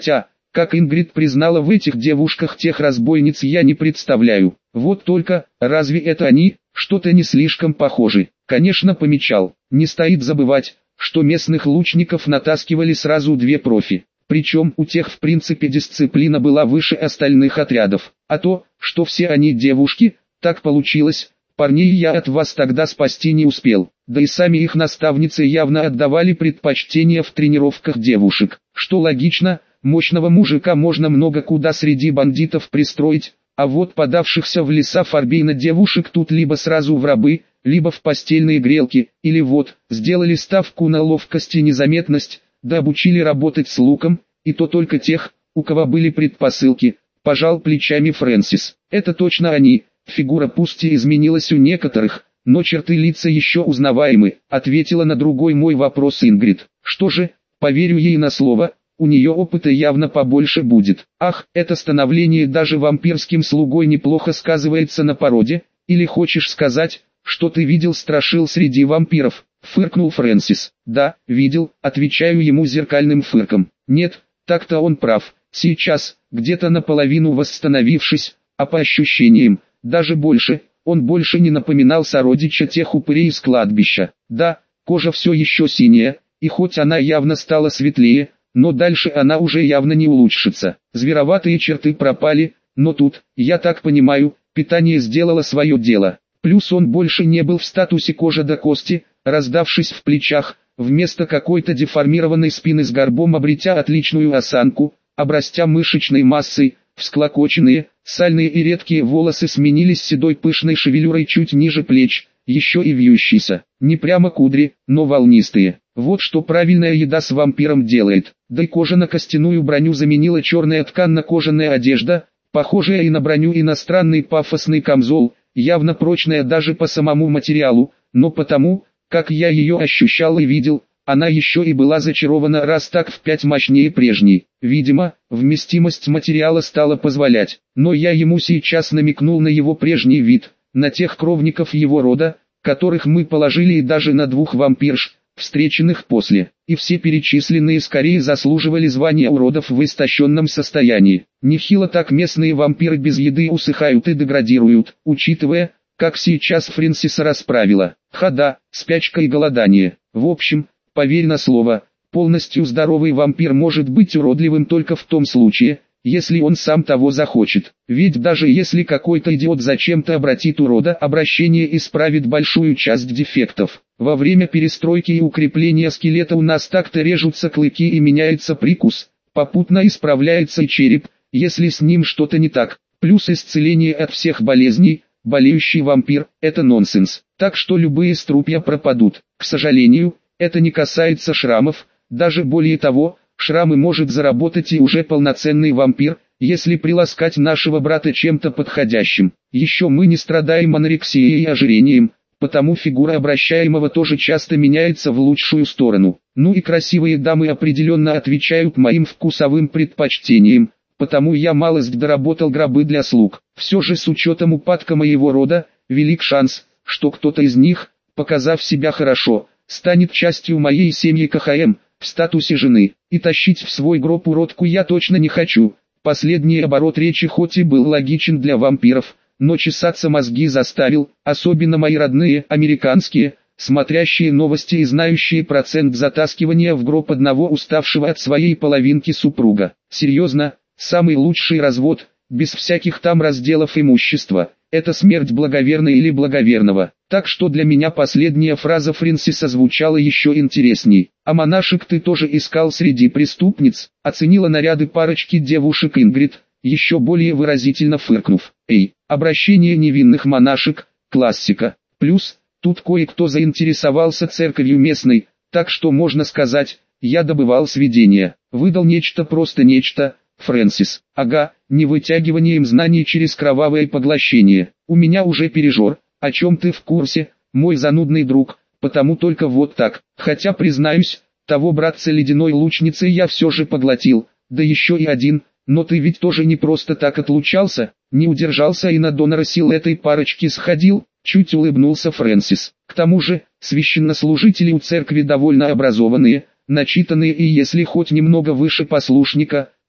как Ингрид признала в этих девушках тех разбойниц, я не представляю. Вот только, разве это они? Что-то не слишком похожи. Конечно, помечал. Не стоит забывать, что местных лучников натаскивали сразу две профи. Причем у тех в принципе дисциплина была выше остальных отрядов. А то, что все они девушки, так получилось. Парней я от вас тогда спасти не успел. Да и сами их наставницы явно отдавали предпочтение в тренировках девушек. Что логично, мощного мужика можно много куда среди бандитов пристроить. А вот подавшихся в леса Фарбейна девушек тут либо сразу в рабы, либо в постельные грелки, или вот, сделали ставку на ловкость и незаметность, да обучили работать с луком, и то только тех, у кого были предпосылки, пожал плечами Фрэнсис. Это точно они, фигура пусть и изменилась у некоторых, но черты лица еще узнаваемы, ответила на другой мой вопрос Ингрид. Что же, поверю ей на слово. У нее опыта явно побольше будет. Ах, это становление даже вампирским слугой неплохо сказывается на породе, или хочешь сказать, что ты видел страшил среди вампиров, фыркнул Фрэнсис. Да, видел, отвечаю ему зеркальным фырком. Нет, так-то он прав, сейчас, где-то наполовину восстановившись, а по ощущениям, даже больше, он больше не напоминал сородича тех упырей с кладбища. Да, кожа все еще синяя, и хоть она явно стала светлее, но дальше она уже явно не улучшится. Звероватые черты пропали, но тут, я так понимаю, питание сделало свое дело. Плюс он больше не был в статусе кожа до кости, раздавшись в плечах, вместо какой-то деформированной спины с горбом обретя отличную осанку, обрастя мышечной массой, всклокоченные, сальные и редкие волосы сменились седой пышной шевелюрой чуть ниже плеч, еще и вьющиеся, не прямо кудри, но волнистые. Вот что правильная еда с вампиром делает. Да и кожано-костяную броню заменила черная тканно-кожаная одежда, похожая и на броню иностранный пафосный камзол, явно прочная даже по самому материалу, но потому, как я ее ощущал и видел, она еще и была зачарована раз так в пять мощнее прежней. Видимо, вместимость материала стала позволять, но я ему сейчас намекнул на его прежний вид, на тех кровников его рода, которых мы положили и даже на двух вампирш, встреченных после, и все перечисленные скорее заслуживали звания уродов в истощенном состоянии. Нехило так местные вампиры без еды усыхают и деградируют, учитывая, как сейчас Фрэнсиса расправила. Хода, спячка и голодание. В общем, поверь на слово, полностью здоровый вампир может быть уродливым только в том случае, если он сам того захочет. Ведь даже если какой-то идиот зачем-то обратит урода, обращение исправит большую часть дефектов. Во время перестройки и укрепления скелета у нас так-то режутся клыки и меняется прикус, попутно исправляется и череп, если с ним что-то не так. Плюс исцеление от всех болезней, болеющий вампир – это нонсенс. Так что любые струпья пропадут. К сожалению, это не касается шрамов, даже более того, шрамы может заработать и уже полноценный вампир, если приласкать нашего брата чем-то подходящим. Еще мы не страдаем анорексией и ожирением, потому фигура обращаемого тоже часто меняется в лучшую сторону. Ну и красивые дамы определенно отвечают моим вкусовым предпочтениям, потому я малость доработал гробы для слуг. Все же с учетом упадка моего рода, велик шанс, что кто-то из них, показав себя хорошо, станет частью моей семьи КХМ, в статусе жены, и тащить в свой гроб уродку я точно не хочу. Последний оборот речи хоть и был логичен для вампиров, но чесаться мозги заставил, особенно мои родные, американские, смотрящие новости и знающие процент затаскивания в гроб одного уставшего от своей половинки супруга. Серьезно, самый лучший развод, без всяких там разделов имущества, это смерть благоверной или благоверного. Так что для меня последняя фраза Фрэнсиса звучала еще интересней. А монашек ты тоже искал среди преступниц, оценила наряды парочки девушек Ингрид, еще более выразительно фыркнув. Эй, обращение невинных монашек, классика. Плюс, тут кое-кто заинтересовался церковью местной, так что можно сказать, я добывал сведения. Выдал нечто просто нечто, Фрэнсис. Ага, не вытягиванием знаний через кровавое поглощение. У меня уже пережор, о чем ты в курсе, мой занудный друг, потому только вот так. Хотя признаюсь, того братца ледяной лучницы я все же поглотил, да еще и один, но ты ведь тоже не просто так отлучался, не удержался и на донора сил этой парочки сходил, чуть улыбнулся Фрэнсис. К тому же, священнослужители у церкви довольно образованные, начитанные и если хоть немного выше послушника,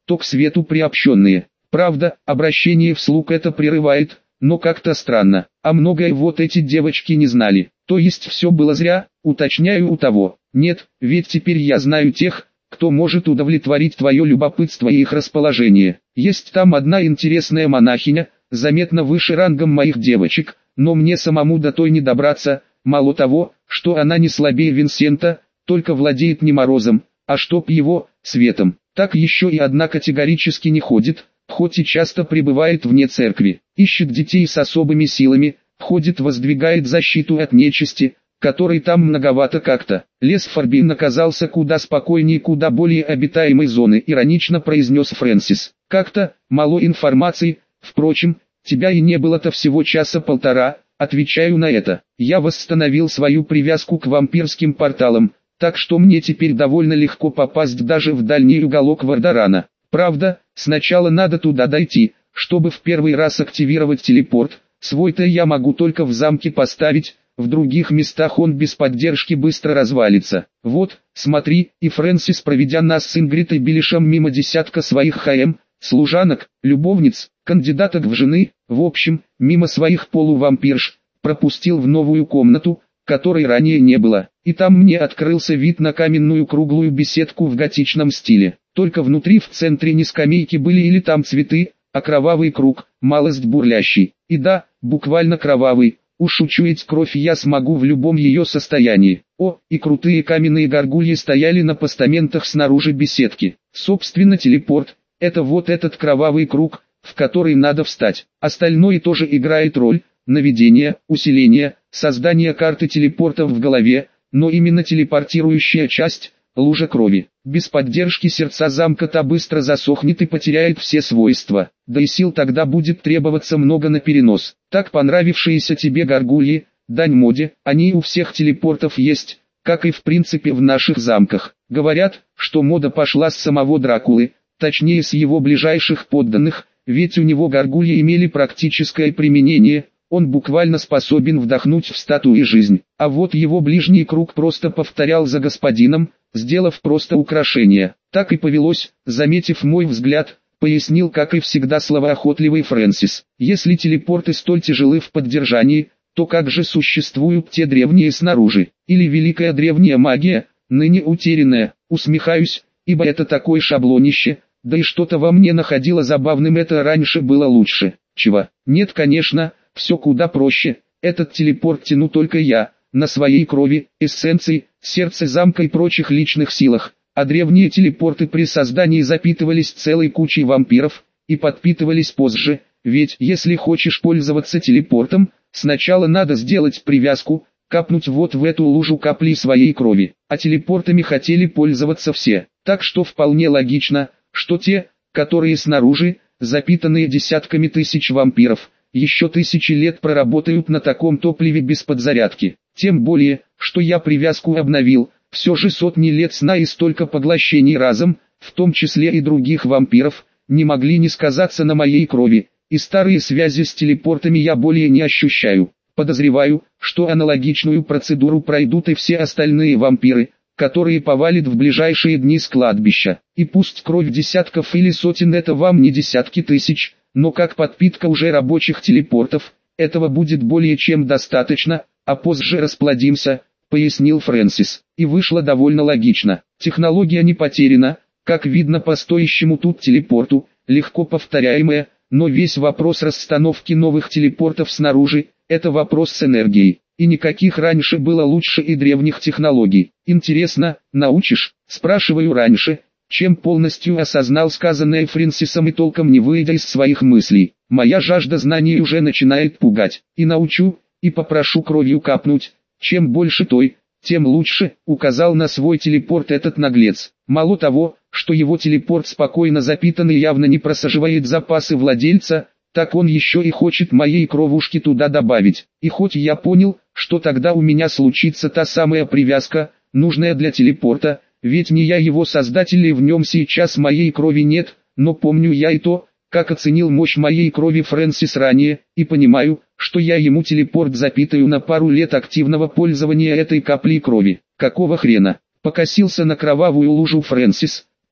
то к свету приобщенные. Правда, обращение вслух это прерывает, но как-то странно, а многое вот эти девочки не знали. То есть все было зря, уточняю у того. Нет, ведь теперь я знаю тех, кто может удовлетворить твое любопытство и их расположение. Есть там одна интересная монахиня, заметно выше рангом моих девочек, но мне самому до той не добраться. Мало того, что она не слабее Винсента, только владеет не морозом, а чтоб его, светом. Так еще и одна категорически не ходит, хоть и часто пребывает вне церкви, ищет детей с особыми силами, ходит, воздвигает защиту от нечисти, которой там многовато как-то. Лес Фарбин оказался куда спокойнее, куда более обитаемой зоны, иронично произнес Фрэнсис. Как-то, мало информации, впрочем, тебя и не было-то всего часа полтора, отвечаю на это. Я восстановил свою привязку к вампирским порталам, так что мне теперь довольно легко попасть даже в дальний уголок Вардарана. Правда, сначала надо туда дойти, чтобы в первый раз активировать телепорт. Свой-то я могу только в замке поставить, в других местах он без поддержки быстро развалится. Вот, смотри, и Фрэнсис, проведя нас с Ингрид и Белишем мимо десятка своих ХМ, служанок, любовниц, кандидаток в жены, в общем, мимо своих полувампирш, пропустил в новую комнату, которой ранее не было. И там мне открылся вид на каменную круглую беседку в готичном стиле. Только внутри в центре не скамейки были или там цветы, а кровавый круг, малость бурлящий. И да, буквально кровавый, уж учуять кровь я смогу в любом ее состоянии. О, и крутые каменные горгульи стояли на постаментах снаружи беседки. Собственно, телепорт — это вот этот кровавый круг, в который надо встать. Остальное тоже играет роль: наведение, усиление, создание карты телепортов в голове, но именно телепортирующая часть — лужа крови. Без поддержки сердца замка-то быстро засохнет и потеряет все свойства, да и сил тогда будет требоваться много на перенос. Так понравившиеся тебе горгульи, дань моде, они у всех телепортов есть, как и в принципе в наших замках. Говорят, что мода пошла с самого Дракулы, точнее с его ближайших подданных, ведь у него горгульи имели практическое применение. Он буквально способен вдохнуть в статуи жизнь, а вот его ближний круг просто повторял за господином, сделав просто украшение. Так и повелось, заметив мой взгляд, пояснил, как и всегда, словоохотливый Фрэнсис. Если телепорты столь тяжелы в поддержании, то как же существуют те древние снаружи? Или великая древняя магия, ныне утерянная? Усмехаюсь, ибо это такое шаблонище, да и что-то во мне находило забавным это раньше было лучше. Чего? Нет, конечно. Все куда проще. Этот телепорт тяну только я, на своей крови, эссенции, сердце замка и прочих личных силах, а древние телепорты при создании запитывались целой кучей вампиров, и подпитывались позже, ведь если хочешь пользоваться телепортом, сначала надо сделать привязку, капнуть вот в эту лужу капли своей крови, а телепортами хотели пользоваться все, так что вполне логично, что те, которые снаружи, запитанные десятками тысяч вампиров, еще тысячи лет проработают на таком топливе без подзарядки. Тем более, что я привязку обновил, все же сотни лет сна и столько поглощений разом, в том числе и других вампиров, не могли не сказаться на моей крови, и старые связи с телепортами я более не ощущаю. Подозреваю, что аналогичную процедуру пройдут и все остальные вампиры, которые повалят в ближайшие дни с кладбища. И пусть кровь десятков или сотен — это вам не десятки тысяч, но как подпитка уже рабочих телепортов, этого будет более чем достаточно, а позже расплодимся, пояснил Фрэнсис. И вышло довольно логично. Технология не потеряна, как видно по стоящему тут телепорту, легко повторяемая, но весь вопрос расстановки новых телепортов снаружи — это вопрос с энергией. И никаких раньше было лучше и древних технологий. Интересно, научишь? Спрашиваю раньше, чем полностью осознал сказанное Фрэнсисом и толком не выйдя из своих мыслей. Моя жажда знаний уже начинает пугать. И научу, и попрошу кровью капнуть. Чем больше той, тем лучше, указал на свой телепорт этот наглец. Мало того, что его телепорт спокойно запитан и явно не просаживает запасы владельца, так он еще и хочет моей кровушки туда добавить. И хоть я понял, что тогда у меня случится та самая привязка, нужная для телепорта, ведь не я его создатель и в нем сейчас моей крови нет, но помню я и то, как оценил мощь моей крови Фрэнсис ранее, и понимаю, что я ему телепорт запитаю на пару лет активного пользования этой каплей крови. Какого хрена? Покосился на кровавую лужу Фрэнсис,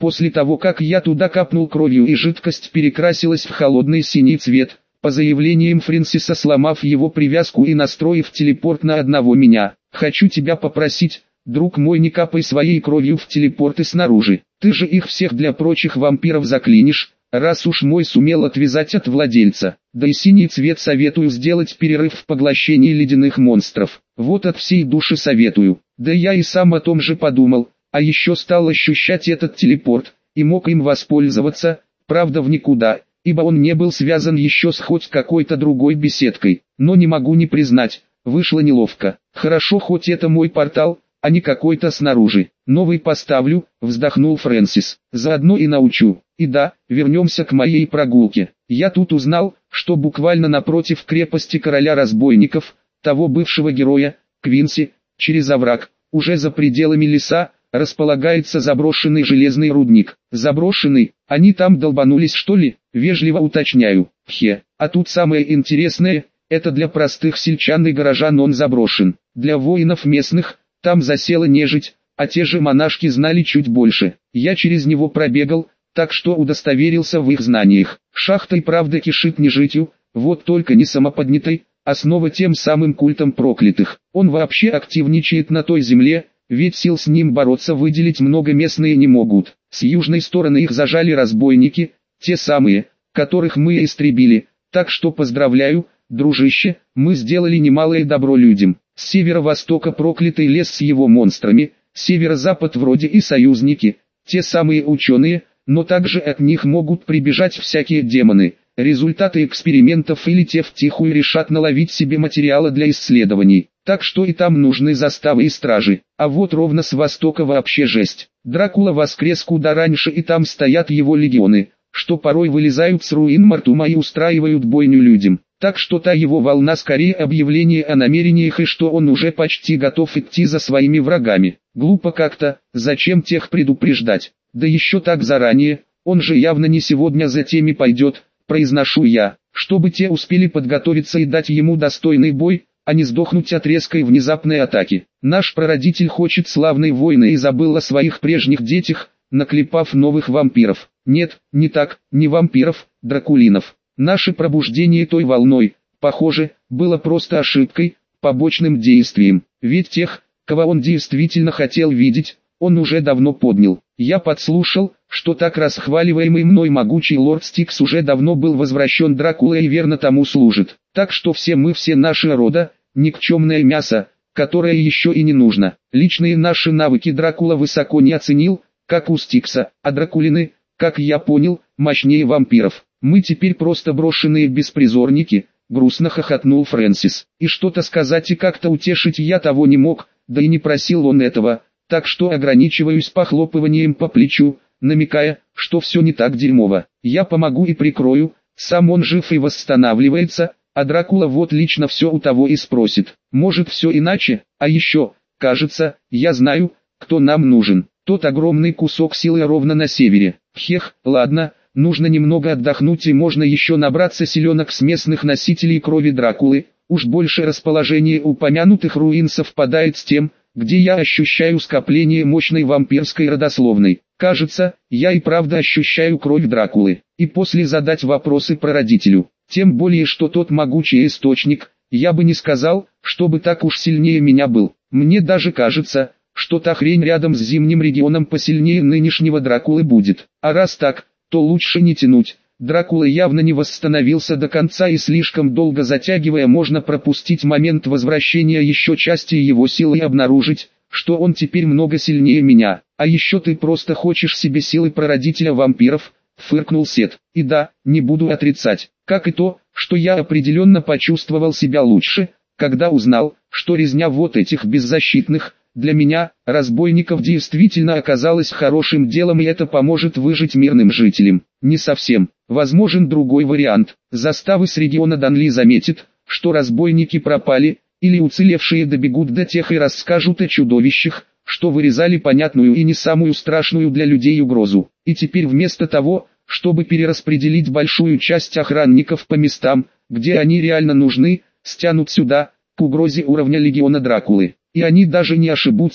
После того как я туда капнул кровью и жидкость перекрасилась в холодный синий цвет, по заявлениям Фрэнсиса, сломав его привязку и настроив телепорт на одного меня. Хочу тебя попросить, друг мой, не капай своей кровью в телепорты снаружи. Ты же их всех для прочих вампиров заклинишь, раз уж мой сумел отвязать от владельца. Да и синий цвет советую сделать перерыв в поглощении ледяных монстров. Вот от всей души советую. Да я и сам о том же подумал, а еще стал ощущать этот телепорт, и мог им воспользоваться, правда в никуда, ибо он не был связан еще с хоть какой-то другой беседкой. Но не могу не признать, вышло неловко. Хорошо, хоть это мой портал, а не какой-то снаружи. Новый поставлю, вздохнул Фрэнсис. Заодно и научу. И да, вернемся к моей прогулке. Я тут узнал, что буквально напротив крепости короля разбойников, того бывшего героя, Квинси, через овраг, уже за пределами леса, располагается заброшенный железный рудник. Заброшенный? Они там долбанулись, что ли? Вежливо уточняю. Хе, а тут самое интересное, это для простых сельчан и горожан он заброшен. Для воинов местных, там засела нежить, а те же монашки знали чуть больше. Я через него пробегал, так что удостоверился в их знаниях. Шахта и правда кишит нежитью, вот только не самоподнятой, а снова тем самым культом проклятых. Он вообще активничает на той земле, ведь сил с ним бороться выделить много местные не могут. С южной стороны их зажали разбойники, те самые, которых мы истребили, так что поздравляю, дружище, мы сделали немалое добро людям. С северо-востока проклятый лес с его монстрами, северо-запад вроде и союзники, те самые ученые, но также от них могут прибежать всякие демоны. Результаты экспериментов или те втихую решат наловить себе материала для исследований. Так что и там нужны заставы и стражи. А вот ровно с востока вообще жесть. Дракула воскрес куда раньше, и там стоят его легионы, что порой вылезают с руин Мартума и устраивают бойню людям. Так что та его волна скорее объявление о намерениях, и что он уже почти готов идти за своими врагами. Глупо как-то, зачем тех предупреждать? Да еще так заранее, он же явно не сегодня за теми пойдет, произношу я, чтобы те успели подготовиться и дать ему достойный бой, а не сдохнуть от резкой внезапной атаки. Наш прародитель хочет славной войны и забыл о своих прежних детях, наклепав новых вампиров. Нет, не так, не вампиров, дракулинов. Наше пробуждение той волной, похоже, было просто ошибкой, побочным действием. Ведь тех, кого он действительно хотел видеть, он уже давно поднял. Я подслушал, что так расхваливаемый мной могучий лорд Стикс уже давно был возвращен Дракулой и верно тому служит. Так что все мы, все наши рода, никчемное мясо, которое еще и не нужно. Личные наши навыки Дракула высоко не оценил, как у Стикса, а Дракулины, как я понял, мощнее вампиров. Мы теперь просто брошенные беспризорники, грустно хохотнул Фрэнсис. И что-то сказать и как-то утешить я того не мог, да и не просил он этого, так что ограничиваюсь похлопыванием по плечу, намекая, что все не так дерьмово. Я помогу и прикрою, сам он жив и восстанавливается, а Дракула вот лично все у того и спросит. Может все иначе, а еще, кажется, я знаю, кто нам нужен. Тот огромный кусок силы ровно на севере. Хех, ладно, нужно немного отдохнуть и можно еще набраться силенок с местных носителей крови Дракулы. Уж больше расположение упомянутых руин совпадает с тем, где я ощущаю скопление мощной вампирской родословной. Кажется, я и правда ощущаю кровь Дракулы. И после задать вопросы прародителю. Тем более, что тот могучий источник, я бы не сказал, чтобы так уж сильнее меня был. Мне даже кажется, что та хрень рядом с зимним регионом посильнее нынешнего Дракулы будет. А раз так, то лучше не тянуть. Дракула явно не восстановился до конца, и слишком долго затягивая можно пропустить момент возвращения еще части его силы и обнаружить, что он теперь много сильнее меня. А еще ты просто хочешь себе силы прародителя вампиров, фыркнул Сет. И да, не буду отрицать, как и то, что я определенно почувствовал себя лучше, когда узнал, что резня вот этих беззащитных, для меня, разбойников действительно оказалась хорошим делом, и это поможет выжить мирным жителям. Не совсем. Возможен другой вариант. Заставы с региона Данли заметят, что разбойники пропали, или уцелевшие добегут до тех и расскажут о чудовищах, что вырезали понятную и не самую страшную для людей угрозу. И теперь вместо того, чтобы перераспределить большую часть охранников по местам, где они реально нужны, стянут сюда, к угрозе уровня легиона Дракулы. И они даже не ошибутся,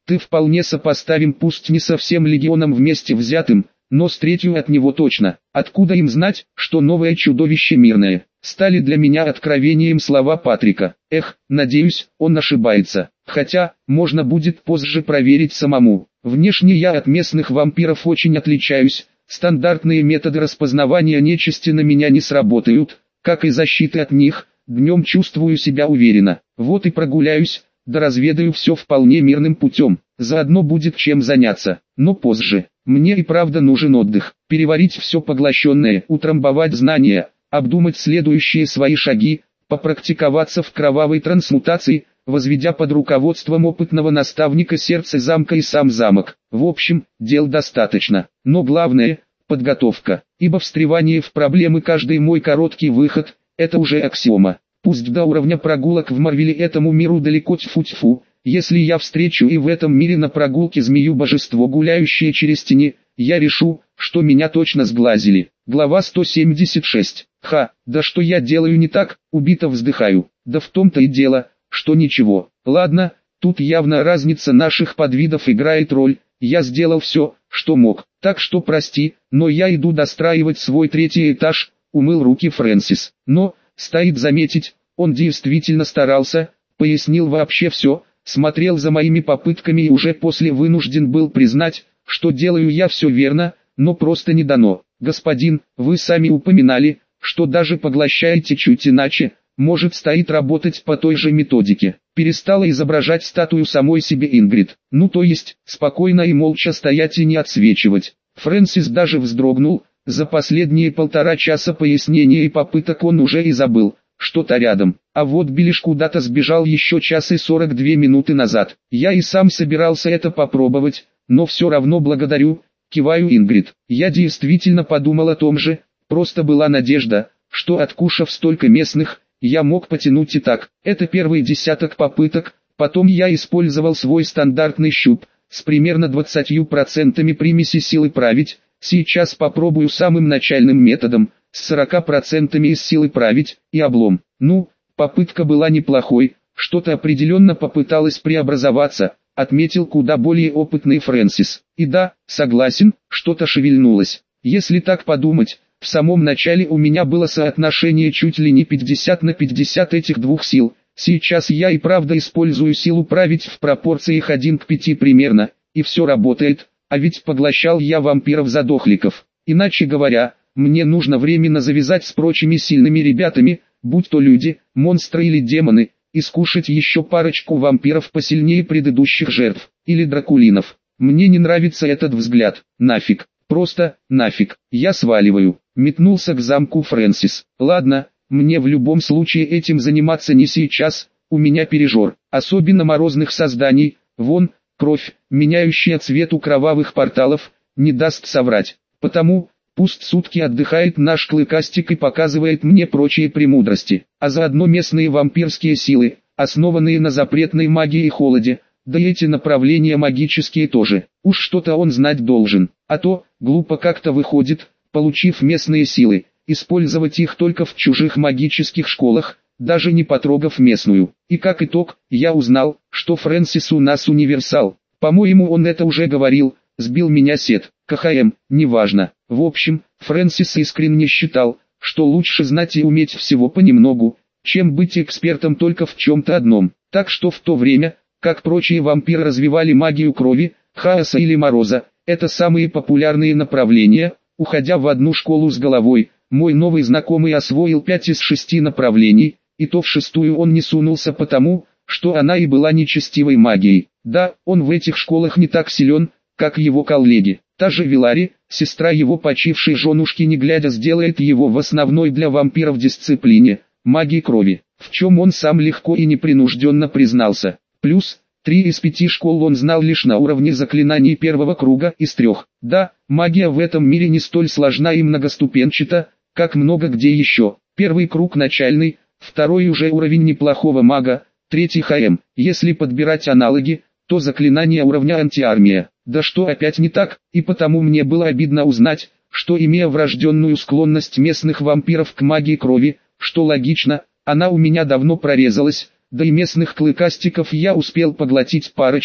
ты вполне сопоставим, пусть не со всем легионом вместе взятым, но с третью от него точно. Откуда им знать, что новое чудовище мирное? Стали для меня откровением слова Патрика. Эх, надеюсь, он ошибается. Хотя, можно будет позже проверить самому. Внешне я от местных вампиров очень отличаюсь. Стандартные методы распознавания нечисти на меня не сработают, как и защиты от них. Днем чувствую себя уверенно. Вот и прогуляюсь, да разведаю все вполне мирным путем. Заодно будет чем заняться. Но позже. Мне и правда нужен отдых. Переварить все поглощенное, утрамбовать знания, обдумать следующие свои шаги, попрактиковаться в кровавой трансмутации, возведя под руководством опытного наставника сердце замка и сам замок. В общем, дел достаточно. Но главное – подготовка. Ибо встревание в проблемы каждый мой короткий выход – это уже аксиома. Пусть до уровня прогулок в Марвеле этому миру далеко, тьфу-тьфу. Если я встречу и в этом мире на прогулке змею-божество, гуляющее через тени, я решу, что меня точно сглазили. Глава сто семьдесят шесть. Ха, да что я делаю не так, убито вздыхаю. Да в том-то и дело, что ничего. Ладно, тут явно разница наших подвидов играет роль. Я сделал все, что мог. Так что прости, но я иду достраивать свой третий этаж, умыл руки Фрэнсис. Но, стоит заметить, он действительно старался, пояснил вообще все, смотрел за моими попытками и уже после вынужден был признать, что делаю я все верно, но просто не дано. Господин, вы сами упоминали, что даже поглощаете чуть иначе, может стоит работать по той же методике. Перестала изображать статую самой себе Ингрид. Ну то есть, спокойно и молча стоять и не отсвечивать. Фрэнсис даже вздрогнул, за последние полтора часа пояснений и попыток он уже и забыл. Что-то рядом, а вот Билиш куда-то сбежал еще час и сорок две минуты назад. Я и сам собирался это попробовать, но все равно благодарю, киваю Ингрид. Я действительно подумал о том же, просто была надежда, что откушав столько местных, я мог потянуть и так. Это первый десяток попыток, потом я использовал свой стандартный щуп, с примерно двадцатью процентами примеси силы править, сейчас попробую самым начальным методом, с сорока процентами из силы править, и облом. Ну, попытка была неплохой, что-то определенно попыталось преобразоваться, отметил куда более опытный Фрэнсис. И да, согласен, что-то шевельнулось. Если так подумать, в самом начале у меня было соотношение чуть ли не пятьдесят на пятьдесят этих двух сил. Сейчас я и правда использую силу править в пропорциях один к пяти примерно, и все работает, а ведь поглощал я вампиров-задохликов. Иначе говоря, мне нужно временно завязать с прочими сильными ребятами, будь то люди, монстры или демоны, и скушать еще парочку вампиров посильнее предыдущих жертв, или дракулинов. Мне не нравится этот взгляд, нафиг, просто, нафиг, я сваливаю. Метнулся к замку Фрэнсис. Ладно, мне в любом случае этим заниматься не сейчас, у меня пережор, особенно морозных созданий, вон, кровь, меняющая цвет у кровавых порталов, не даст соврать, потому... Пусть сутки отдыхает наш клыкастик и показывает мне прочие премудрости, а заодно местные вампирские силы, основанные на запретной магии и холоде, да и эти направления магические тоже, уж что-то он знать должен, а то, глупо как-то выходит, получив местные силы, использовать их только в чужих магических школах, даже не потрогав местную. И как итог, я узнал, что Фрэнсис у нас универсал, по-моему он это уже говорил, сбил меня Сет, КХМ, неважно. В общем, Фрэнсис искренне считал, что лучше знать и уметь всего понемногу, чем быть экспертом только в чем-то одном. Так что в то время, как прочие вампиры развивали магию крови, хаоса или мороза, это самые популярные направления, уходя в одну школу с головой, мой новый знакомый освоил пять из шести направлений, и то в шестую он не сунулся потому, что она и была нечестивой магией. Да, он в этих школах не так силен, как его коллеги. Та же Вилари, сестра его почившей женушки, не глядя сделает его в основной для вампиров дисциплине – магии крови, в чем он сам легко и непринужденно признался. Плюс, три из пяти школ он знал лишь на уровне заклинаний первого круга из трех. Да, магия в этом мире не столь сложна и многоступенчата, как много где еще. Первый круг начальный, второй уже уровень неплохого мага, третий ХМ. Если подбирать аналоги, то заклинание уровня антиармия. Да что опять не так, и потому мне было обидно узнать, что имея врожденную склонность местных вампиров к магии крови, что логично, она у меня давно прорезалась, да и местных клыкастиков я успел поглотить парочку,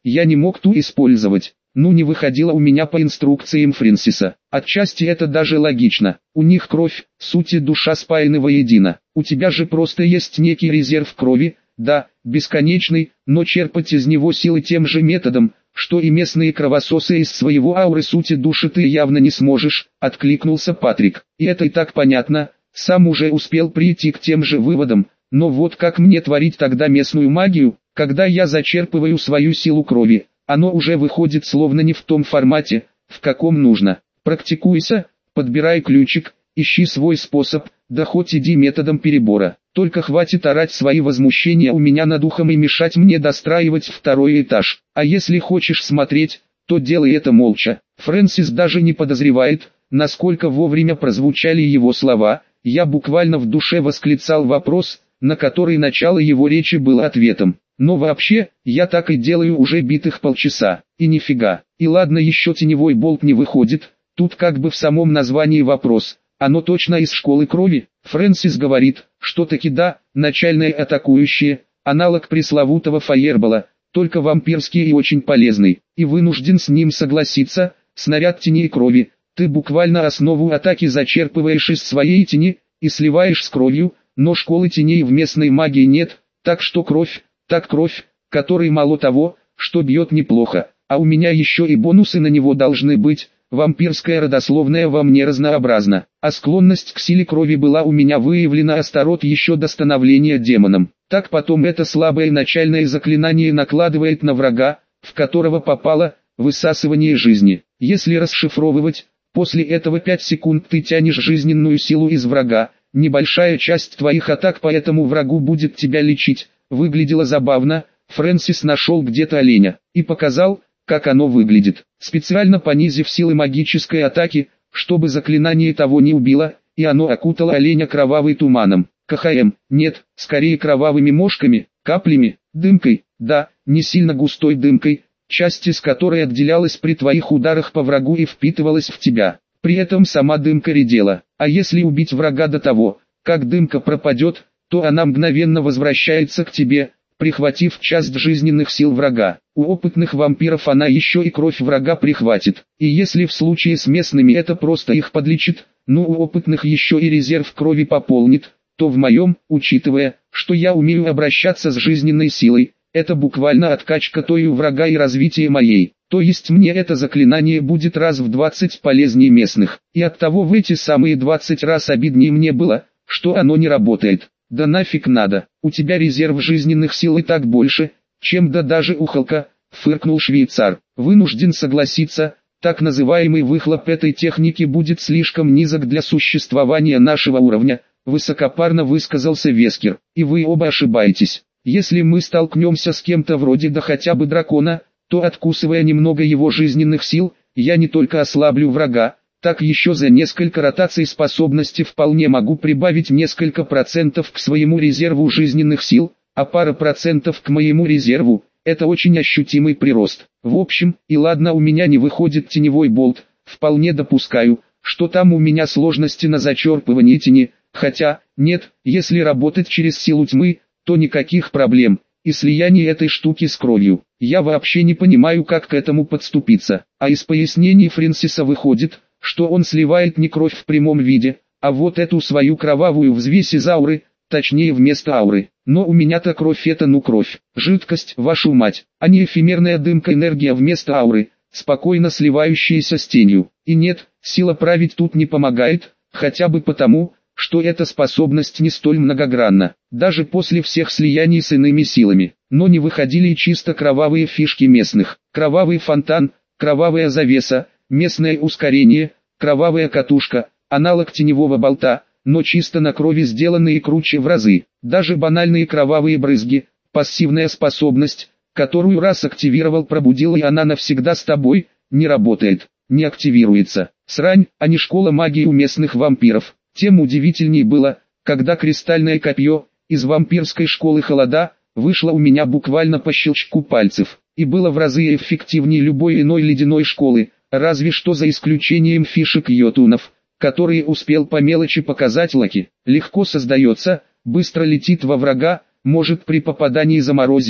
я не мог ту использовать. Ну не выходило у меня по инструкциям Фрэнсиса. Отчасти это даже логично. У них кровь, суть и душа спаяны воедино. У тебя же просто есть некий резерв крови, да, бесконечный, но черпать из него силы тем же методом, что и местные кровососы из своего ауры сути души ты явно не сможешь, откликнулся Патрик. И это и так понятно, сам уже успел прийти к тем же выводам, но вот как мне творить тогда местную магию, когда я зачерпываю свою силу крови? Оно уже выходит словно не в том формате, в каком нужно. Практикуйся, подбирай ключик, ищи свой способ, да хоть иди методом перебора. Только хватит орать свои возмущения у меня над ухом и мешать мне достраивать второй этаж. А если хочешь смотреть, то делай это молча. Фрэнсис даже не подозревает, насколько вовремя прозвучали его слова. Я буквально в душе восклицал вопрос, на который начало его речи было ответом. Но вообще, я так и делаю уже битых полчаса, и нифига. И ладно еще теневой болт не выходит, тут как бы в самом названии вопрос, оно точно из школы крови? Фрэнсис говорит, что таки да, начальное атакующее, аналог пресловутого фаербола, только вампирский и очень полезный, и вынужден с ним согласиться, снаряд тени и крови, ты буквально основу атаки зачерпываешь из своей тени, и сливаешь с кровью, но школы теней в местной магии нет, так что кровь, так кровь, которой мало того, что бьет неплохо, а у меня еще и бонусы на него должны быть. Вампирская родословная во мне разнообразна, а склонность к силе крови была у меня выявлена Астарот еще до становления демоном. Так потом это слабое начальное заклинание накладывает на врага, в которого попало, высасывание жизни. Если расшифровывать, после этого пять секунд ты тянешь жизненную силу из врага, небольшая часть твоих атак по этому врагу будет тебя лечить. Выглядело забавно, Фрэнсис нашел где-то оленя и показал, как оно выглядит, специально понизив силы магической атаки, чтобы заклинание того не убило, и оно окутало оленя кровавым туманом. КХМ, нет, скорее кровавыми мошками, каплями, дымкой, да, не сильно густой дымкой, часть из которой отделялась при твоих ударах по врагу и впитывалась в тебя. При этом сама дымка редела, а если убить врага до того, как дымка пропадет, то она мгновенно возвращается к тебе, прихватив часть жизненных сил врага. У опытных вампиров она еще и кровь врага прихватит. И если в случае с местными это просто их подлечит, ну у опытных еще и резерв крови пополнит, то в моем, учитывая, что я умею обращаться с жизненной силой, это буквально откачка той у врага и развитие моей. То есть мне это заклинание будет раз в двадцать полезнее местных. И оттого в эти самые двадцать раз обиднее мне было, что оно не работает. Да нафиг надо, у тебя резерв жизненных сил и так больше, чем да даже у Халка, фыркнул швейцар. Вынужден согласиться, так называемый выхлоп этой техники будет слишком низок для существования нашего уровня, высокопарно высказался Вескер. И вы оба ошибаетесь. Если мы столкнемся с кем-то вроде да хотя бы дракона, то откусывая немного его жизненных сил, я не только ослаблю врага, так еще за несколько ротаций способности вполне могу прибавить несколько процентов к своему резерву жизненных сил, а пара процентов к моему резерву – это очень ощутимый прирост. В общем, и ладно у меня не выходит теневой болт, вполне допускаю, что там у меня сложности на зачерпывании тени, хотя, нет, если работать через силу тьмы, то никаких проблем, и слияние этой штуки с кровью. Я вообще не понимаю, как к этому подступиться, а из пояснений Фрэнсиса выходит, что он сливает не кровь в прямом виде, а вот эту свою кровавую взвесь из ауры, точнее вместо ауры. Но у меня-то кровь это ну кровь, жидкость, вашу мать, а не эфемерная дымка энергия вместо ауры, спокойно сливающаяся с тенью. И нет, сила править тут не помогает, хотя бы потому, что эта способность не столь многогранна, даже после всех слияний с иными силами. Но не выходили и чисто кровавые фишки местных, кровавый фонтан, кровавая завеса, местное ускорение, кровавая катушка, аналог теневого болта, но чисто на крови сделанные круче в разы. Даже банальные кровавые брызги, пассивная способность, которую раз активировал пробудил и она навсегда с тобой, не работает, не активируется. Срань, а не школа магии у местных вампиров. Тем удивительней было, когда кристальное копье, из вампирской школы холода, вышло у меня буквально по щелчку пальцев, и было в разы эффективнее любой иной ледяной школы. Разве что за исключением фишек йотунов, которые успел по мелочи показать Лаки. Легко создается, быстро летит во врага, может при попадании заморозить,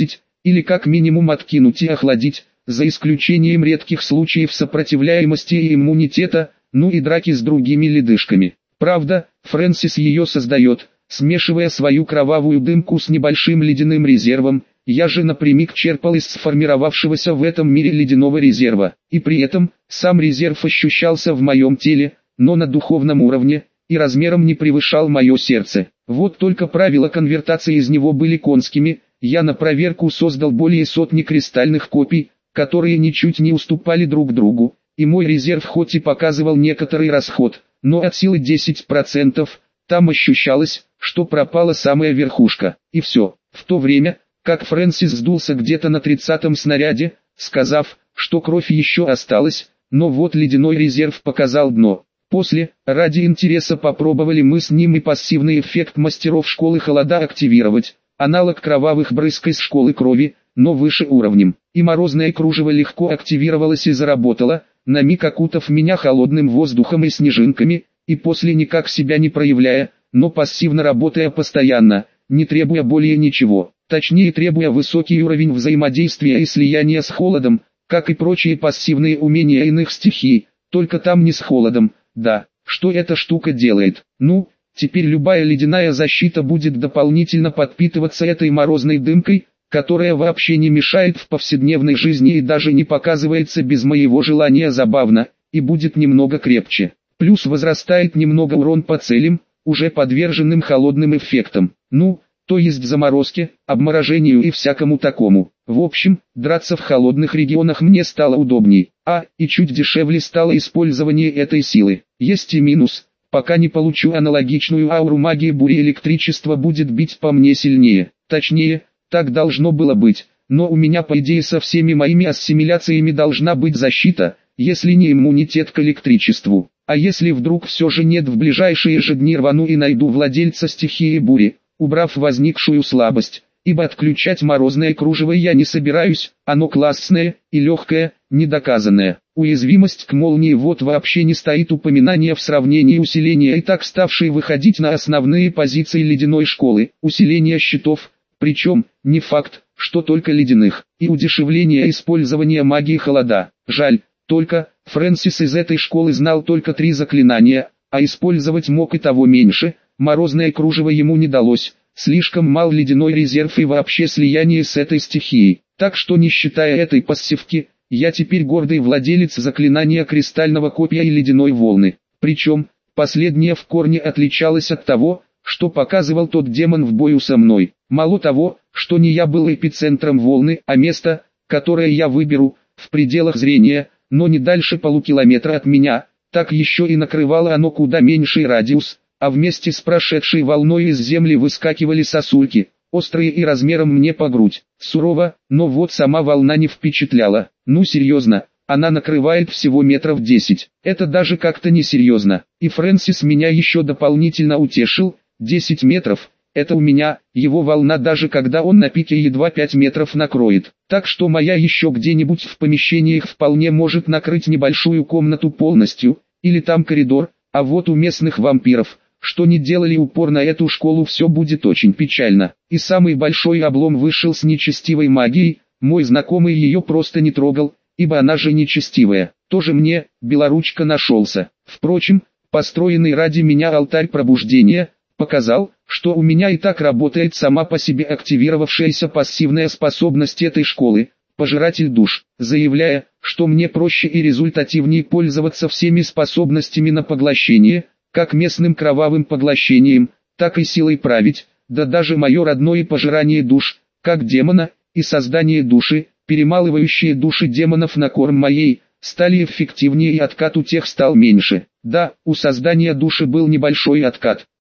или как минимум откинуть и охладить, за исключением редких случаев сопротивляемости и иммунитета, ну и драки с другими ледышками. Правда, Фрэнсис ее создает, смешивая свою кровавую дымку с небольшим ледяным резервом. Я же напрямик черпал из сформировавшегося в этом мире ледяного резерва, и при этом, сам резерв ощущался в моем теле, но на духовном уровне, и размером не превышал мое сердце. Вот только правила конвертации из него были конскими. Я на проверку создал более сотни кристальных копий, которые ничуть не уступали друг другу, и мой резерв хоть и показывал некоторый расход, но от силы десять процентов, там ощущалось, что пропала самая верхушка, и все. В то время, как Фрэнсис сдулся где-то на тридцатом снаряде, сказав, что кровь еще осталась, но вот ледяной резерв показал дно. После, ради интереса попробовали мы с ним и пассивный эффект мастеров школы холода активировать, аналог кровавых брызг из школы крови, но выше уровнем, и морозное кружево легко активировалось и заработало, на миг окутав меня холодным воздухом и снежинками, и после никак себя не проявляя, но пассивно работая постоянно, не требуя более ничего, точнее требуя высокий уровень взаимодействия и слияния с холодом, как и прочие пассивные умения иных стихий, только там не с холодом. Да, что эта штука делает? Ну, теперь любая ледяная защита будет дополнительно подпитываться этой морозной дымкой, которая вообще не мешает в повседневной жизни и даже не показывается без моего желания забавно, и будет немного крепче. Плюс возрастает немного урон по целям, уже подверженным холодным эффектам. Ну, то есть заморозке, обморожению и всякому такому. В общем, драться в холодных регионах мне стало удобней, а, и чуть дешевле стало использование этой силы. Есть и минус, пока не получу аналогичную ауру магии бури, электричество будет бить по мне сильнее. Точнее, так должно было быть, но у меня по идее со всеми моими ассимиляциями должна быть защита, если не иммунитет к электричеству. А если вдруг все же нет, в ближайшие же дни рвану и найду владельца стихии бури, убрав возникшую слабость, ибо отключать морозное кружево я не собираюсь, оно классное и легкое, недоказанное. Уязвимость к молнии вот вообще не стоит упоминания в сравнении усиления и так ставшей выходить на основные позиции ледяной школы, усиление щитов, причем, не факт, что только ледяных, и удешевление использования магии холода. Жаль, только, Фрэнсис из этой школы знал только три заклинания, а использовать мог и того меньше. Морозное кружево ему не далось, слишком мал ледяной резерв и вообще слияние с этой стихией. Так что, не считая этой пассивки, я теперь гордый владелец заклинания кристального копья и ледяной волны. Причем, последнее в корне отличалось от того, что показывал тот демон в бою со мной. Мало того, что не я был эпицентром волны, а место, которое я выберу, в пределах зрения, но не дальше полукилометра от меня, так еще и накрывало оно куда меньший радиус, а вместе с прошедшей волной из земли выскакивали сосульки, острые и размером мне по грудь. Сурово, но вот сама волна не впечатляла. Ну серьезно, она накрывает всего метров десять. Это даже как-то несерьезно. И Фрэнсис меня еще дополнительно утешил. десять метров, это у меня, его волна даже когда он на пике едва пять метров накроет. Так что моя еще где-нибудь в помещениях вполне может накрыть небольшую комнату полностью, или там коридор, а вот у местных вампиров, что не делали упор на эту школу, все будет очень печально. И самый большой облом вышел с нечестивой магией, мой знакомый ее просто не трогал, ибо она же нечестивая. Тоже мне, белоручка, нашелся. Впрочем, построенный ради меня алтарь пробуждения, показал, что у меня и так работает сама по себе активировавшаяся пассивная способность этой школы, пожиратель душ, заявляя, что мне проще и результативнее пользоваться всеми способностями на поглощение, как местным кровавым поглощением, так и силой править, да даже мое родное пожирание душ, как демона, и создание души, перемалывающие души демонов на корм моей, стали эффективнее и откат у тех стал меньше. Да, у создания души был небольшой откат,